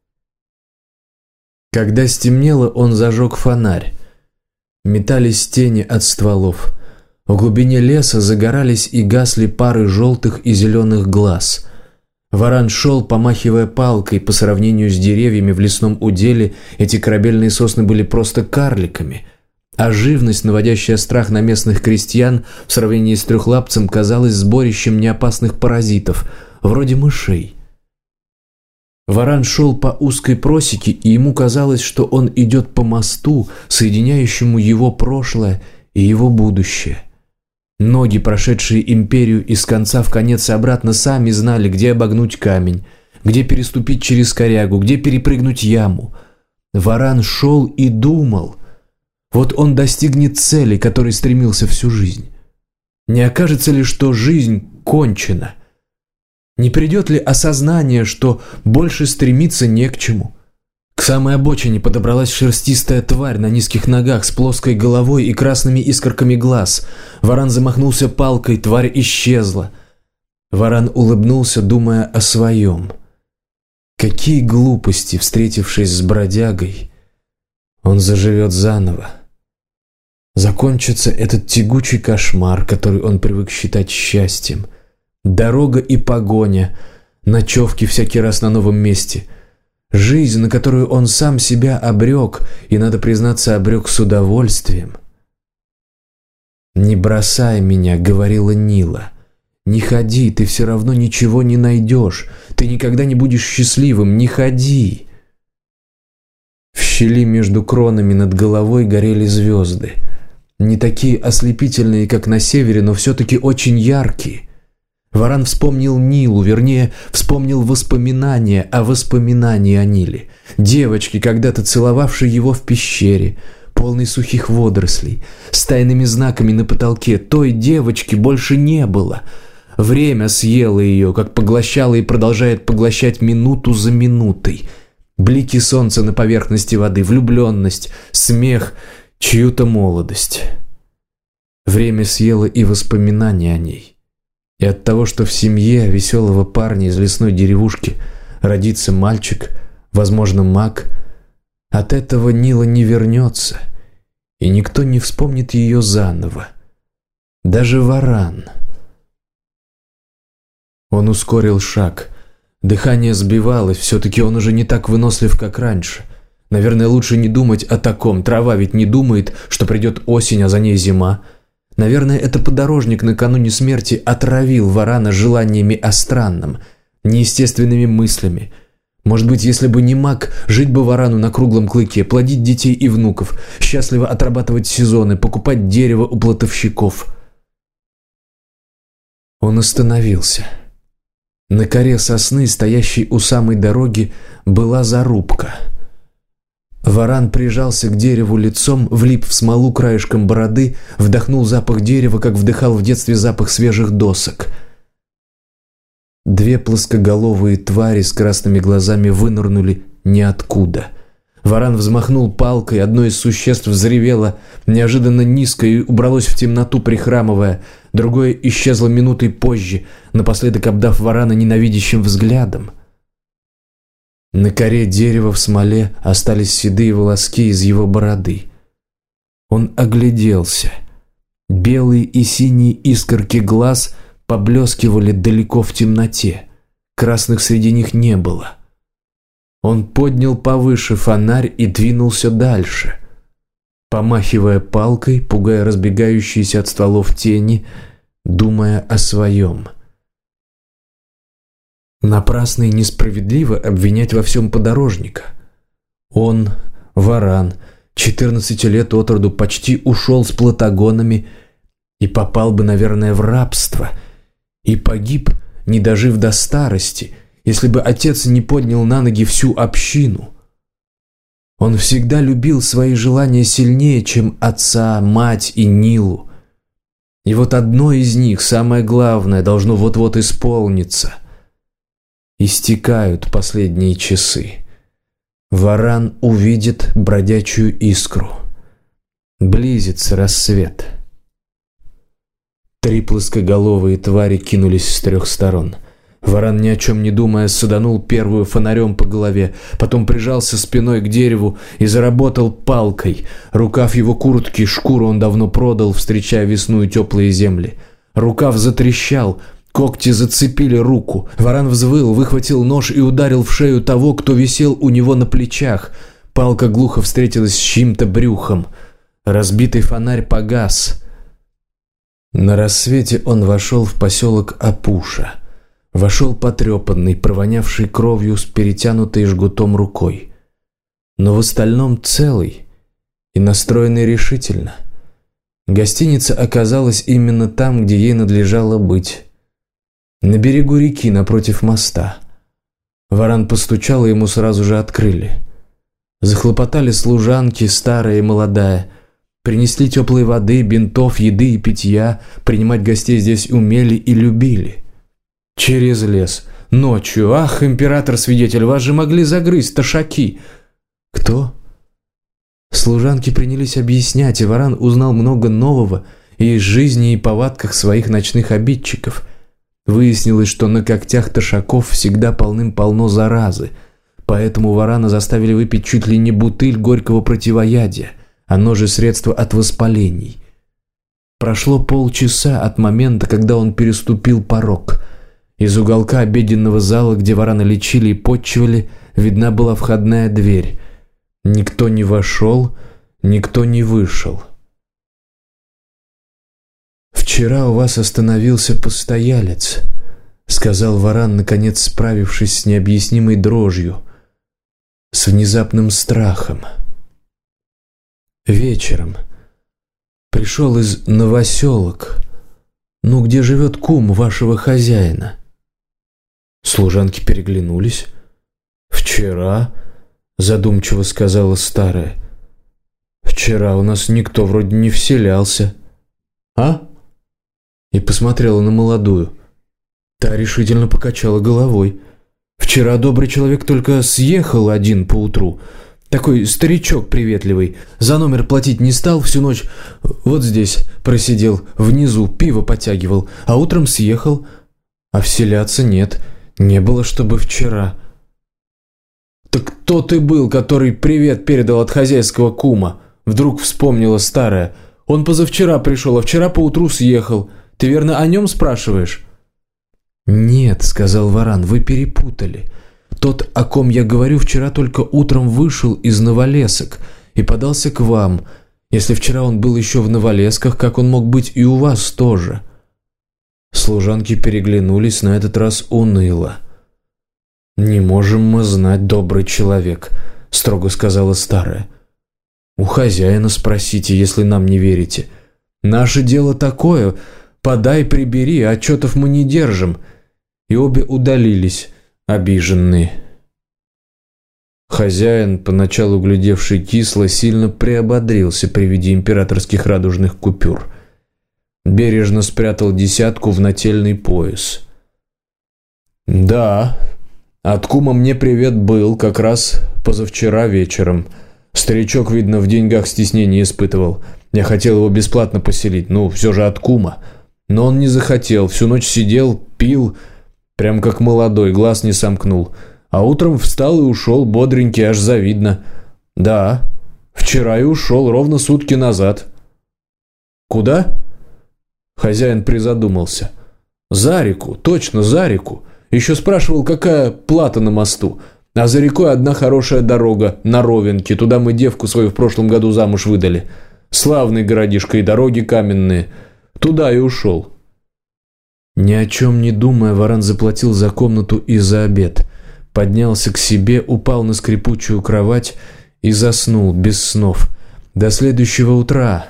Когда стемнело, он зажег фонарь. Метались тени от стволов. В глубине леса загорались и гасли пары желтых и зеленых глаз. Варан шел, помахивая палкой. По сравнению с деревьями в лесном уделе эти корабельные сосны были просто карликами, а живность, наводящая страх на местных крестьян, в сравнении с трехлапцем, казалась сборищем неопасных паразитов, вроде мышей. Варан шел по узкой просеке, и ему казалось, что он идет по мосту, соединяющему его прошлое и его будущее. Ноги, прошедшие империю из конца в конец и обратно, сами знали, где обогнуть камень, где переступить через корягу, где перепрыгнуть яму. Варан шел и думал. Вот он достигнет цели, к которой стремился всю жизнь. Не окажется ли, что жизнь кончена? Не придет ли осознание, что больше стремиться не к чему? К самой обочине подобралась шерстистая тварь на низких ногах с плоской головой и красными искорками глаз. Варан замахнулся палкой, тварь исчезла. Варан улыбнулся, думая о своем. Какие глупости, встретившись с бродягой, он заживет заново. Закончится этот тягучий кошмар, который он привык считать счастьем. Дорога и погоня, ночевки всякий раз на новом месте. Жизнь, на которую он сам себя обрек, и, надо признаться, обрек с удовольствием. «Не бросай меня», — говорила Нила. «Не ходи, ты все равно ничего не найдешь. Ты никогда не будешь счастливым, не ходи». В щели между кронами над головой горели звезды. Не такие ослепительные, как на севере, но все-таки очень яркие. Варан вспомнил Нилу, вернее, вспомнил воспоминания о воспоминании о Ниле. Девочки, когда-то целовавшей его в пещере, полной сухих водорослей, с тайными знаками на потолке. Той девочки больше не было. Время съело ее, как поглощало и продолжает поглощать минуту за минутой. Блики солнца на поверхности воды, влюбленность, смех, чью-то молодость. Время съело и воспоминания о ней. И от того, что в семье веселого парня из лесной деревушки родится мальчик, возможно, маг, от этого Нила не вернется, и никто не вспомнит ее заново. Даже Варан. Он ускорил шаг. Дыхание сбивалось, все-таки он уже не так вынослив, как раньше. Наверное, лучше не думать о таком. Трава ведь не думает, что придет осень, а за ней зима. Наверное, это подорожник накануне смерти отравил Варана желаниями о странном, неестественными мыслями. Может быть, если бы не маг, жить бы Варану на круглом клыке, плодить детей и внуков, счастливо отрабатывать сезоны, покупать дерево у плотовщиков. Он остановился. На коре сосны, стоящей у самой дороги, была зарубка. Варан прижался к дереву лицом, влип в смолу краешком бороды, вдохнул запах дерева, как вдыхал в детстве запах свежих досок. Две плоскоголовые твари с красными глазами вынырнули ниоткуда. Варан взмахнул палкой, одно из существ взревело неожиданно низко и убралось в темноту, прихрамывая. Другое исчезло минутой позже, напоследок обдав Варана ненавидящим взглядом. На коре дерева в смоле остались седые волоски из его бороды. Он огляделся. Белые и синие искорки глаз поблескивали далеко в темноте. Красных среди них не было. Он поднял повыше фонарь и двинулся дальше, помахивая палкой, пугая разбегающиеся от стволов тени, думая о своем. Напрасно и несправедливо обвинять во всем подорожника. Он, Варан, 14 лет от роду, почти ушел с платагонами и попал бы, наверное, в рабство, и погиб, не дожив до старости, если бы отец не поднял на ноги всю общину. Он всегда любил свои желания сильнее, чем отца, мать и Нилу. И вот одно из них, самое главное, должно вот-вот исполниться. Истекают последние часы. Варан увидит бродячую искру. Близится рассвет. 3 плоскоголовые твари кинулись с 3 сторон. Варан, ни о чем не думая, саданул первую фонарем по голове, потом прижался спиной к дереву и заработал палкой. Рукав его куртки, шкуру он давно продал, встречая весну и теплые земли. Рукав затрещал, когти зацепили руку. Варан взвыл, выхватил нож и ударил в шею того, кто висел у него на плечах. Палка глухо встретилась с чьим-то брюхом. Разбитый фонарь погас. На рассвете он вошел в поселок Апуша. Вошел потрепанный, провонявший кровью с перетянутой жгутом рукой. Но в остальном целый и настроенный решительно. Гостиница оказалась именно там, где ей надлежало быть. На берегу реки, напротив моста. Варан постучал, и ему сразу же открыли. Захлопотали служанки, старая и молодая. Принесли теплой воды, бинтов, еды и питья. Принимать гостей здесь умели и любили. Через лес, ночью. Ах, император-свидетель, вас же могли загрызть ташаки. Кто? Служанки принялись объяснять, и Варан узнал много нового и из жизни и повадках своих ночных обидчиков. Выяснилось, что на когтях ташаков всегда полным-полно заразы, поэтому Варана заставили выпить чуть ли не бутыль горького противоядия, оно же средство от воспалений. Прошло полчаса от момента, когда он переступил порог. Из уголка обеденного зала, где Варана лечили и подчивали, видна была входная дверь. Никто не вошел, никто не вышел. «Вчера у вас остановился постоялец», — сказал Варан, наконец справившись с необъяснимой дрожью, с внезапным страхом. «Вечером пришел из Новоселок, где живет кум вашего хозяина». Служанки переглянулись. «Вчера», — задумчиво сказала старая, — «вчера у нас никто вроде не вселялся». «А?» И посмотрела на молодую. Та решительно покачала головой. «Вчера добрый человек только съехал один поутру. Такой старичок приветливый. За номер платить не стал, всю ночь вот здесь просидел, внизу пиво потягивал, а утром съехал. А вселяться нет, не было, чтобы вчера». «Так кто ты был, который привет передал от хозяйского кума?» Вдруг вспомнила старая. «Он позавчера пришел, а вчера поутру съехал. Ты верно о нем спрашиваешь?» «Нет», — сказал Варан, — «вы перепутали. Тот, о ком я говорю, вчера только утром вышел из Новолесок и подался к вам. Если вчера он был еще в Новолесках, как он мог быть и у вас тоже?» Служанки переглянулись, на этот раз уныло. «Не можем мы знать, добрый человек», — строго сказала старая. «У хозяина спросите, если нам не верите. Наше дело такое, подай, прибери, отчетов мы не держим». И обе удалились, обиженные. Хозяин, поначалу глядевший кисло, сильно приободрился при виде императорских радужных купюр. Бережно спрятал 10 в нательный пояс. «Да, от кума мне привет был как раз позавчера вечером. Старичок, видно, в деньгах стеснение испытывал. Я хотел его бесплатно поселить, все же от кума. Но он не захотел, всю ночь сидел, пил, прям как молодой, глаз не сомкнул. А утром встал и ушел, бодренький, аж завидно. Да, вчера и ушел, ровно сутки назад». «Куда?» Хозяин призадумался. «За реку, точно, за реку. Еще спрашивал, какая плата на мосту. А за рекой одна хорошая дорога, на Ровенке. Туда мы девку свою в прошлом году замуж выдали. Славный городишко и дороги каменные. Туда и ушел». Ни о чем не думая, Варан заплатил за комнату и за обед. Поднялся к себе, упал на скрипучую кровать и заснул без снов. До следующего утра.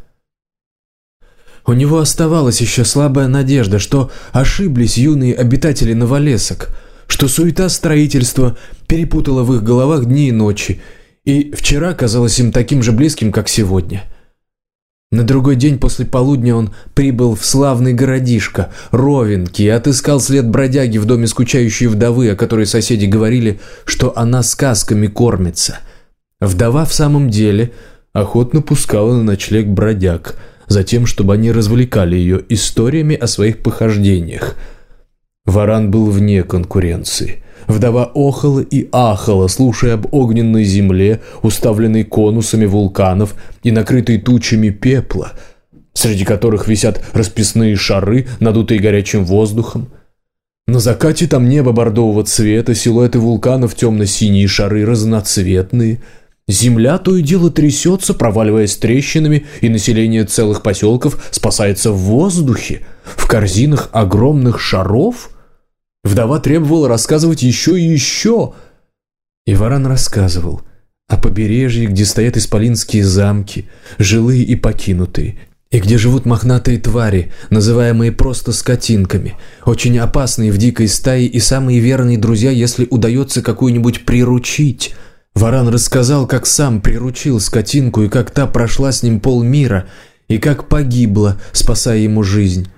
У него оставалась еще слабая надежда, что ошиблись юные обитатели Новолесок, что суета строительства перепутала в их головах дни и ночи, и вчера казалось им таким же близким, как сегодня. На другой день после полудня он прибыл в славный городишко Ровенки и отыскал след бродяги в доме скучающей вдовы, о которой соседи говорили, что она сказками кормится. Вдова в самом деле охотно пускала на ночлег бродяг, затем, чтобы они развлекали ее историями о своих похождениях. Варан был вне конкуренции. Вдова охала и ахала, слушая об огненной земле, уставленной конусами вулканов и накрытой тучами пепла, среди которых висят расписные шары, надутые горячим воздухом. На закате там небо бордового цвета, силуэты вулканов темно-синие, шары разноцветные. Земля то и дело трясется, проваливаясь трещинами, и население целых поселков спасается в воздухе, в корзинах огромных шаров. Вдова требовала рассказывать еще и еще. И Варан рассказывал о побережье, где стоят исполинские замки, жилые и покинутые, и где живут мохнатые твари, называемые просто скотинками, очень опасные в дикой стае и самые верные друзья, если удается какую-нибудь приручить. Варан рассказал, как сам приручил скотинку, и как та прошла с ним полмира, и как погибла, спасая ему жизнь.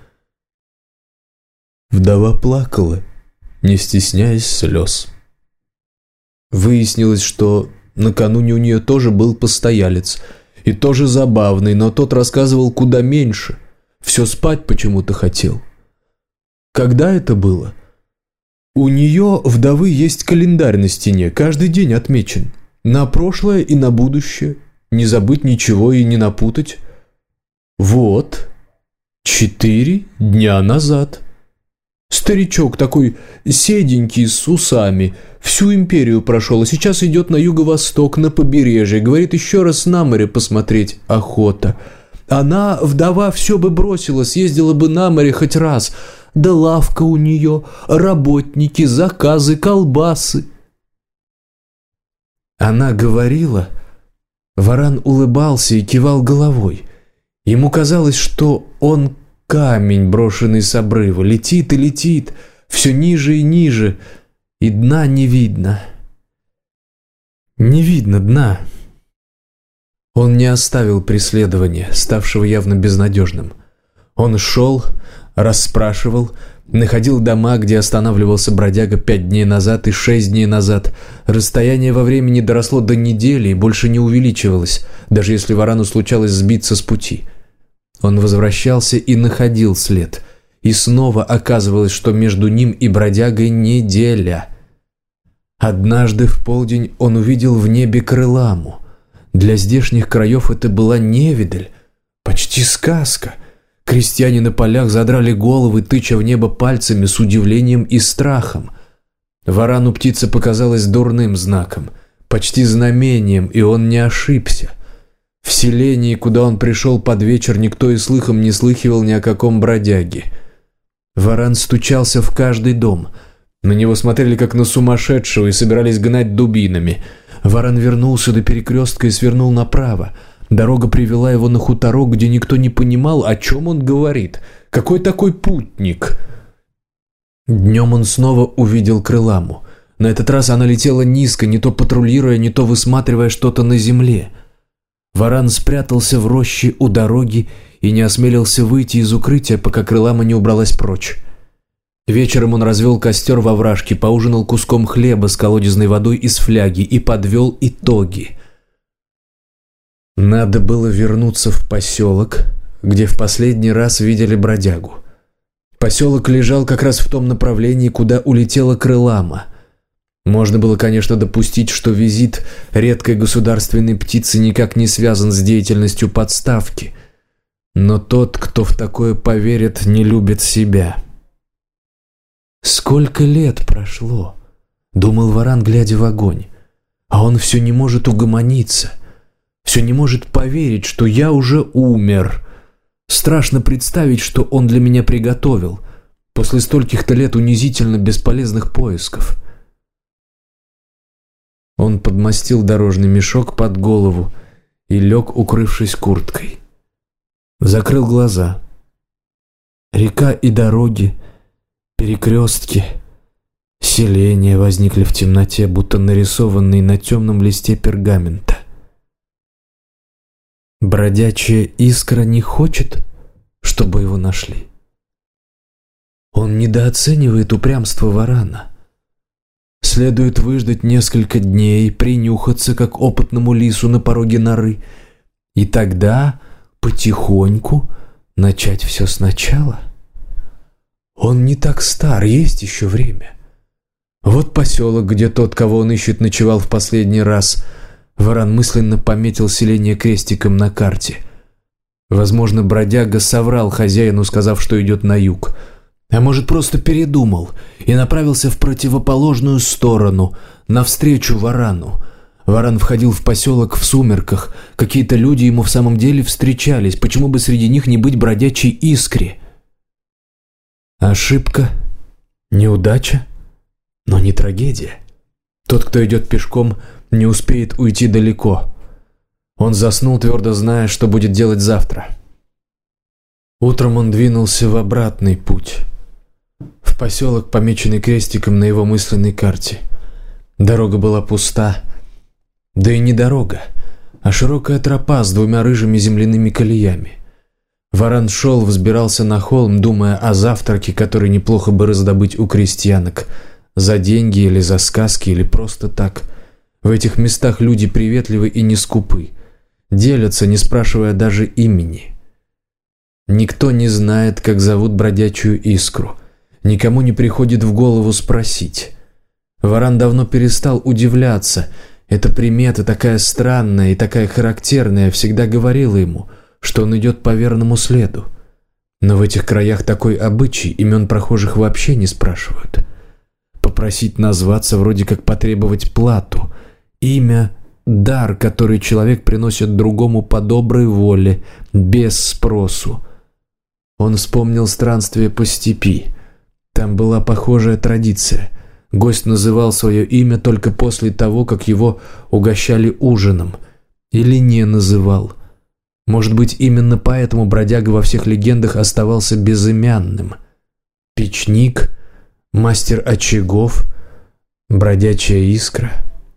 Вдова плакала, не стесняясь слез. Выяснилось, что накануне у нее тоже был постоялец, и тоже забавный, но тот рассказывал куда меньше, все спать почему-то хотел. Когда это было? У нее, вдовы, есть календарь на стене, каждый день отмечен. На прошлое и на будущее. Не забыть ничего и не напутать. Вот, 4 дня назад. Старичок такой седенький, с усами, всю империю прошел, а сейчас идет на юго-восток, на побережье. Говорит, еще раз на море посмотреть охота. Она, вдова, все бы бросила, съездила бы на море хоть раз. Да лавка у нее, работники, заказы, колбасы. Она говорила, Варан улыбался и кивал головой. Ему казалось, что он камень, брошенный с обрыва, летит и летит, все ниже и ниже, и дна не видно. Не видно дна. Он не оставил преследования, ставшего явно безнадежным. Он шел, расспрашивал, находил дома, где останавливался бродяга 5 дней назад и 6 дней назад. Расстояние во времени доросло до недели и больше не увеличивалось, даже если Варану случалось сбиться с пути. Он возвращался и находил след, и снова оказывалось, что между ним и бродягой неделя. Однажды в полдень он увидел в небе крыламу. Для здешних краев это была невидаль, почти сказка. Крестьяне на полях задрали головы, тыча в небо пальцами с удивлением и страхом. Варану птица показалась дурным знаком, почти знамением, и он не ошибся. В селении, куда он пришел под вечер, никто и слыхом не слыхивал ни о каком бродяге. Варан стучался в каждый дом. На него смотрели как на сумасшедшего и собирались гнать дубинами. Варан вернулся до перекрестка и свернул направо. Дорога привела его на хуторок, где никто не понимал, о чем он говорит. Какой такой путник? Днем он снова увидел крыламу. На этот раз она летела низко, не то патрулируя, не то высматривая что-то на земле. Варан спрятался в роще у дороги и не осмелился выйти из укрытия, пока крылама не убралась прочь. Вечером он развел костер во вражке, поужинал куском хлеба с колодезной водой из фляги и подвел итоги. Надо было вернуться в поселок, где в последний раз видели бродягу. Поселок лежал как раз в том направлении, куда улетела крылама. Можно было, конечно, допустить, что визит редкой государственной птицы никак не связан с деятельностью подставки. Но тот, кто в такое поверит, не любит себя. Сколько лет прошло? думал Варан, глядя в огонь. А он все не может угомониться, все не может поверить, что я уже умер. Страшно представить, что он для меня приготовил после стольких-то лет унизительно бесполезных поисков. Он подмастил дорожный мешок под голову и лег, укрывшись курткой. Закрыл глаза. Река и дороги, перекрестки, селения возникли в темноте, будто нарисованные на темном листе пергамента. Бродячая искра не хочет, чтобы его нашли. Он недооценивает упрямство Варана. Следует выждать несколько дней, принюхаться, как опытному лису на пороге норы, и тогда потихоньку начать все сначала. Он не так стар, есть еще время. Вот поселок, где тот, кого он ищет, ночевал в последний раз. Варан мысленно пометил селение крестиком на карте. Возможно, бродяга соврал хозяину, сказав, что идет на юг. А может, просто передумал и направился в противоположную сторону, навстречу Варану. Варан входил в поселок в сумерках. Какие-то люди ему в самом деле встречались. Почему бы среди них не быть бродячей искре? Ошибка, неудача, но не трагедия. Тот, кто идет пешком, не успеет уйти далеко. Он заснул, твердо зная, что будет делать завтра. Утром он двинулся в обратный путь. В поселок, помеченный крестиком на его мысленной карте. Дорога была пуста. Да и не дорога, а широкая тропа с двумя рыжими земляными колеями. Варан шел, взбирался на холм, думая о завтраке, который неплохо бы раздобыть у крестьянок. За деньги или за сказки, или просто так. В этих местах люди приветливы и не скупы. Делятся, не спрашивая даже имени. Никто не знает, как зовут бродячую искру. Никому не приходит в голову спросить. Варан давно перестал удивляться. Эта примета, такая странная и такая характерная, всегда говорила ему, что он идет по верному следу. Но в этих краях такой обычай, имен прохожих вообще не спрашивают. Попросить назваться, вроде как потребовать плату. Имя – дар, который человек приносит другому по доброй воле, без спросу. Он вспомнил странствие по степи. Там была похожая традиция. Гость называл свое имя только после того, как его угощали ужином. Или не называл. Может быть, именно поэтому бродяга во всех легендах оставался безымянным. Печник, мастер очагов, бродячая искра.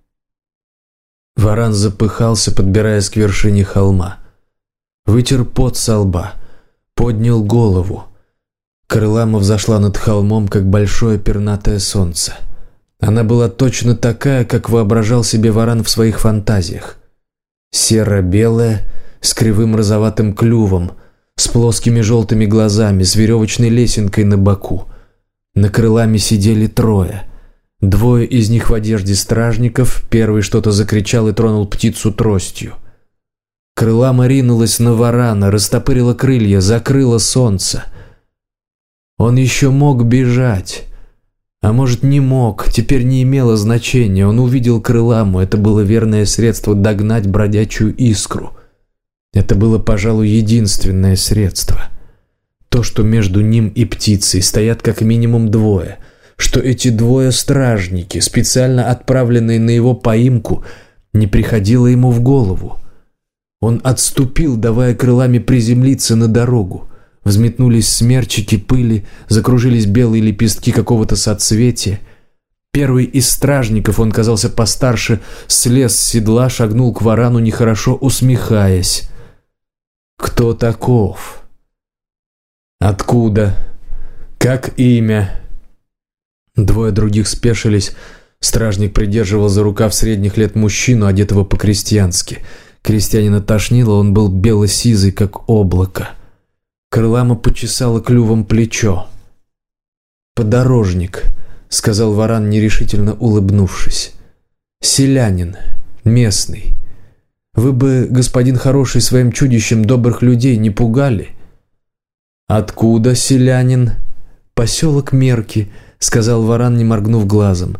Варан запыхался, подбираясь к вершине холма. Вытер пот со лба, поднял голову. Крылама взошла над холмом, как большое пернатое солнце. Она была точно такая, как воображал себе Варан в своих фантазиях. Серо-белая, с кривым розоватым клювом, с плоскими желтыми глазами, с веревочной лесенкой на боку. На крыламе сидели трое. Двое из них в одежде стражников, первый что-то закричал и тронул птицу тростью. Крылама ринулась на Варана, растопырила крылья, закрыла солнце. Он еще мог бежать. А может, не мог, теперь не имело значения. Он увидел Крыламу, это было верное средство догнать бродячую искру. Это было, пожалуй, единственное средство. То, что между ним и птицей стоят как минимум двое, что эти двое стражники, специально отправленные на его поимку, не приходило ему в голову. Он отступил, давая Крыламе приземлиться на дорогу. Взметнулись смерчики пыли, закружились белые лепестки какого-то соцветия. Первый из стражников, он казался постарше, слез с седла, шагнул к Варану, нехорошо усмехаясь. «Кто таков? Откуда? Как имя?» Двое других спешились. Стражник придерживал за рукав средних лет мужчину, одетого по-крестьянски. Крестьянина тошнило, он был бело-сизый, как облако. Крылама почесала клювом плечо. «Подорожник», — сказал Варан, нерешительно улыбнувшись. «Селянин, местный. Вы бы, господин хороший, своим чудищем добрых людей не пугали». «Откуда селянин?» «Поселок Мерки», — сказал Варан, не моргнув глазом.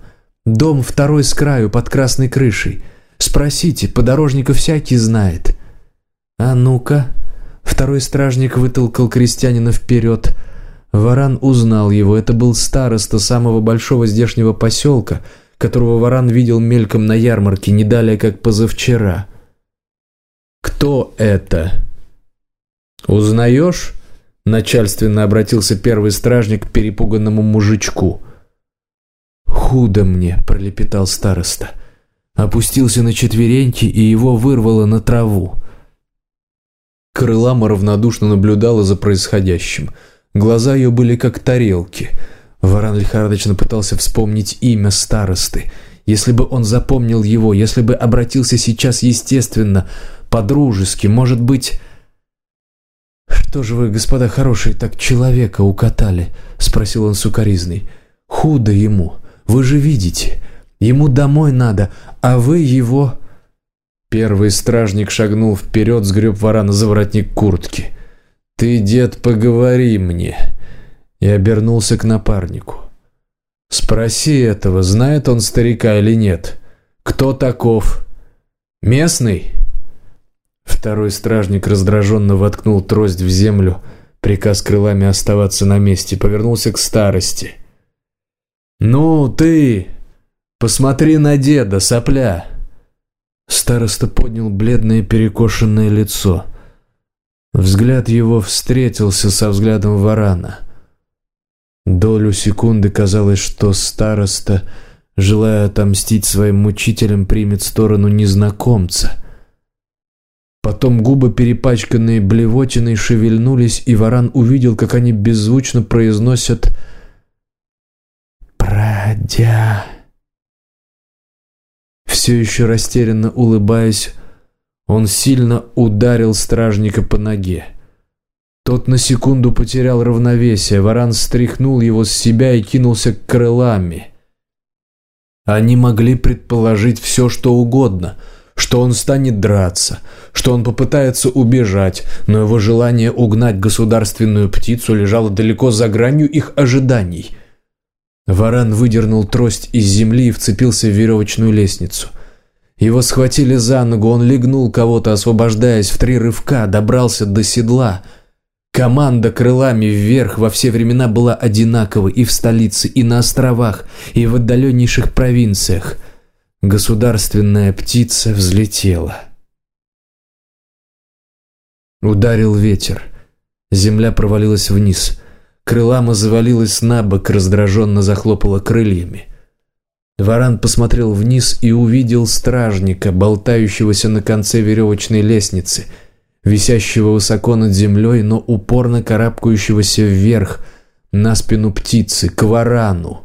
Дом второй с краю, под красной крышей. Спросите, подорожника всякий знает». «А ну-ка». Второй стражник вытолкал крестьянина вперед. Варан узнал его. Это был староста самого большого здешнего поселка, которого Варан видел мельком на ярмарке, не далее, как позавчера. «Кто это?» «Узнаешь?» — начальственно обратился первый стражник к перепуганному мужичку. «Худо мне», — пролепетал староста. Опустился на четвереньки, и его вырвало на траву. Крылама равнодушно наблюдала за происходящим. Глаза ее были как тарелки. Варан лихорадочно пытался вспомнить имя старосты. Если бы он запомнил его, если бы обратился сейчас естественно, по-дружески, может быть... «Что же вы, господа хорошие, так человека укатали?» — спросил он сукоризный. «Худо ему, вы же видите. Ему домой надо, а вы его...» Первый стражник шагнул вперед, сгреб Варана за воротник куртки. «Ты, дед, поговори мне!» И обернулся к напарнику. «Спроси этого, знает он старика или нет? Кто таков? Местный?» Второй стражник раздраженно воткнул трость в землю, приказ крылами оставаться на месте, повернулся к старости. «Ну, ты, посмотри на деда, сопля!» Староста поднял бледное перекошенное лицо. Взгляд его встретился со взглядом Варана. Долю секунды казалось, что староста, желая отомстить своим мучителям, примет сторону незнакомца. Потом губы, перепачканные блевотиной, шевельнулись, и Варан увидел, как они беззвучно произносят «Продя». Все еще растерянно улыбаясь, он сильно ударил стражника по ноге. Тот на секунду потерял равновесие. Варан стряхнул его с себя и кинулся к крылами. Они могли предположить все, что угодно, что он станет драться, что он попытается убежать, но его желание угнать государственную птицу лежало далеко за гранью их ожиданий. Варан выдернул трость из земли и вцепился в веревочную лестницу. Его схватили за ногу, он легнул кого-то, освобождаясь, в 3 рывка, добрался до седла. Команда крылами вверх во все времена была одинакова и в столице, и на островах, и в отдаленнейших провинциях. Государственная птица взлетела. Ударил ветер. Земля провалилась вниз. Крылама завалилась на бок, раздраженно захлопала крыльями. Варан посмотрел вниз и увидел стражника, болтающегося на конце веревочной лестницы, висящего высоко над землей, но упорно карабкающегося вверх, на спину птицы, к Варану.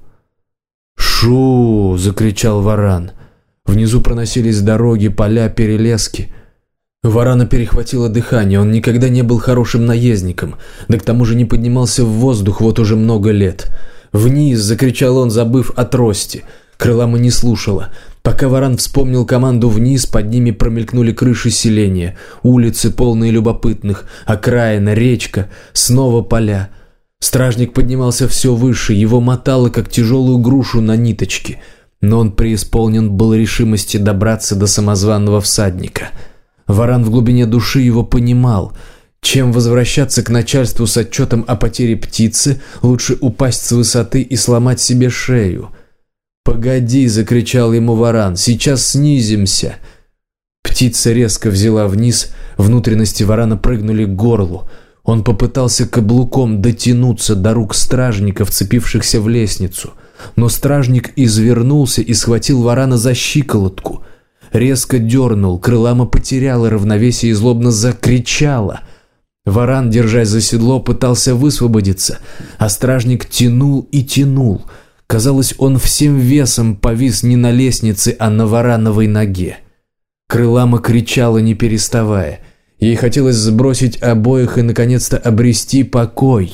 «Шу!» — закричал Варан. Внизу проносились дороги, поля, перелески. Варана перехватило дыхание, он никогда не был хорошим наездником, да к тому же не поднимался в воздух вот уже много лет. «Вниз!» — закричал он, забыв о трости. Крылама не слушала. Пока Варан вспомнил команду вниз, под ними промелькнули крыши селения, улицы, полные любопытных, окраина, речка, снова поля. Стражник поднимался все выше, его мотало, как тяжелую грушу на ниточке, но он преисполнен был решимости добраться до самозваного всадника. Варан в глубине души его понимал. Чем возвращаться к начальству с отчетом о потере птицы, лучше упасть с высоты и сломать себе шею. «Погоди!» — закричал ему Варан. «Сейчас снизимся!» Птица резко взяла вниз, внутренности Варана прыгнули к горлу. Он попытался каблуком дотянуться до рук стражника, вцепившихся в лестницу. Но стражник извернулся и схватил Варана за щиколотку. Резко дернул, крылама потеряла равновесие и злобно закричала. Варан, держась за седло, пытался высвободиться, а стражник тянул и тянул. Казалось, он всем весом повис не на лестнице, а на варановой ноге. Крылама кричала, не переставая. Ей хотелось сбросить обоих и, наконец-то, обрести покой.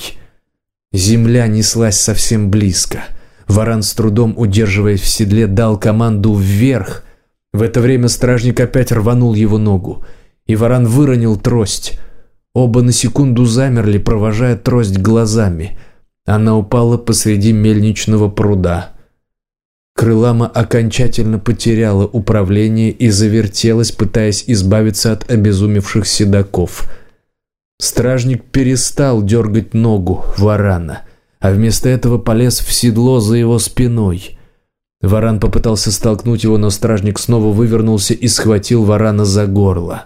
Земля неслась совсем близко. Варан, с трудом удерживаясь в седле, дал команду вверх. В это время стражник опять рванул его ногу, и Варан выронил трость. Оба на секунду замерли, провожая трость глазами. Она упала посреди мельничного пруда. Крылама окончательно потеряла управление и завертелась, пытаясь избавиться от обезумевших седаков. Стражник перестал дергать ногу варана, а вместо этого полез в седло за его спиной. Варан попытался столкнуть его, но стражник снова вывернулся и схватил варана за горло.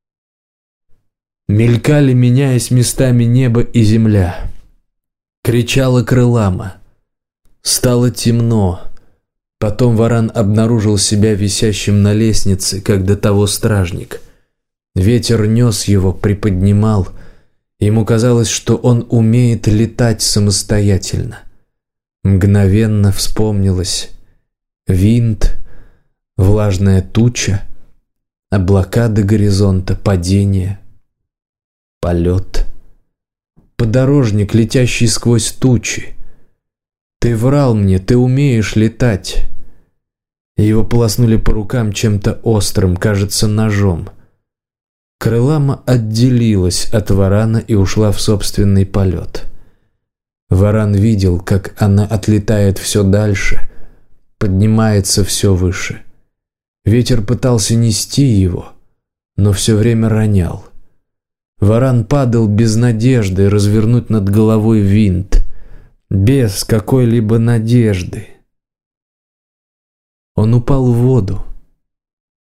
Мелькали, меняясь местами, небо и земля. Кричала Крылама. Стало темно. Потом варан обнаружил себя висящим на лестнице, как до того стражник. Ветер нес его, приподнимал. Ему казалось, что он умеет летать самостоятельно. Мгновенно вспомнилось винт, влажная туча, облака до горизонта, падение, полет. Подорожник, летящий сквозь тучи. Ты врал мне, ты умеешь летать. Его полоснули по рукам чем-то острым, кажется, ножом. Крылама отделилась от варана и ушла в собственный полет. Варан видел, как она отлетает все дальше, поднимается все выше. Ветер пытался нести его, но все время ронял. Варан падал без надежды развернуть над головой винт, без какой-либо надежды. Он упал в воду,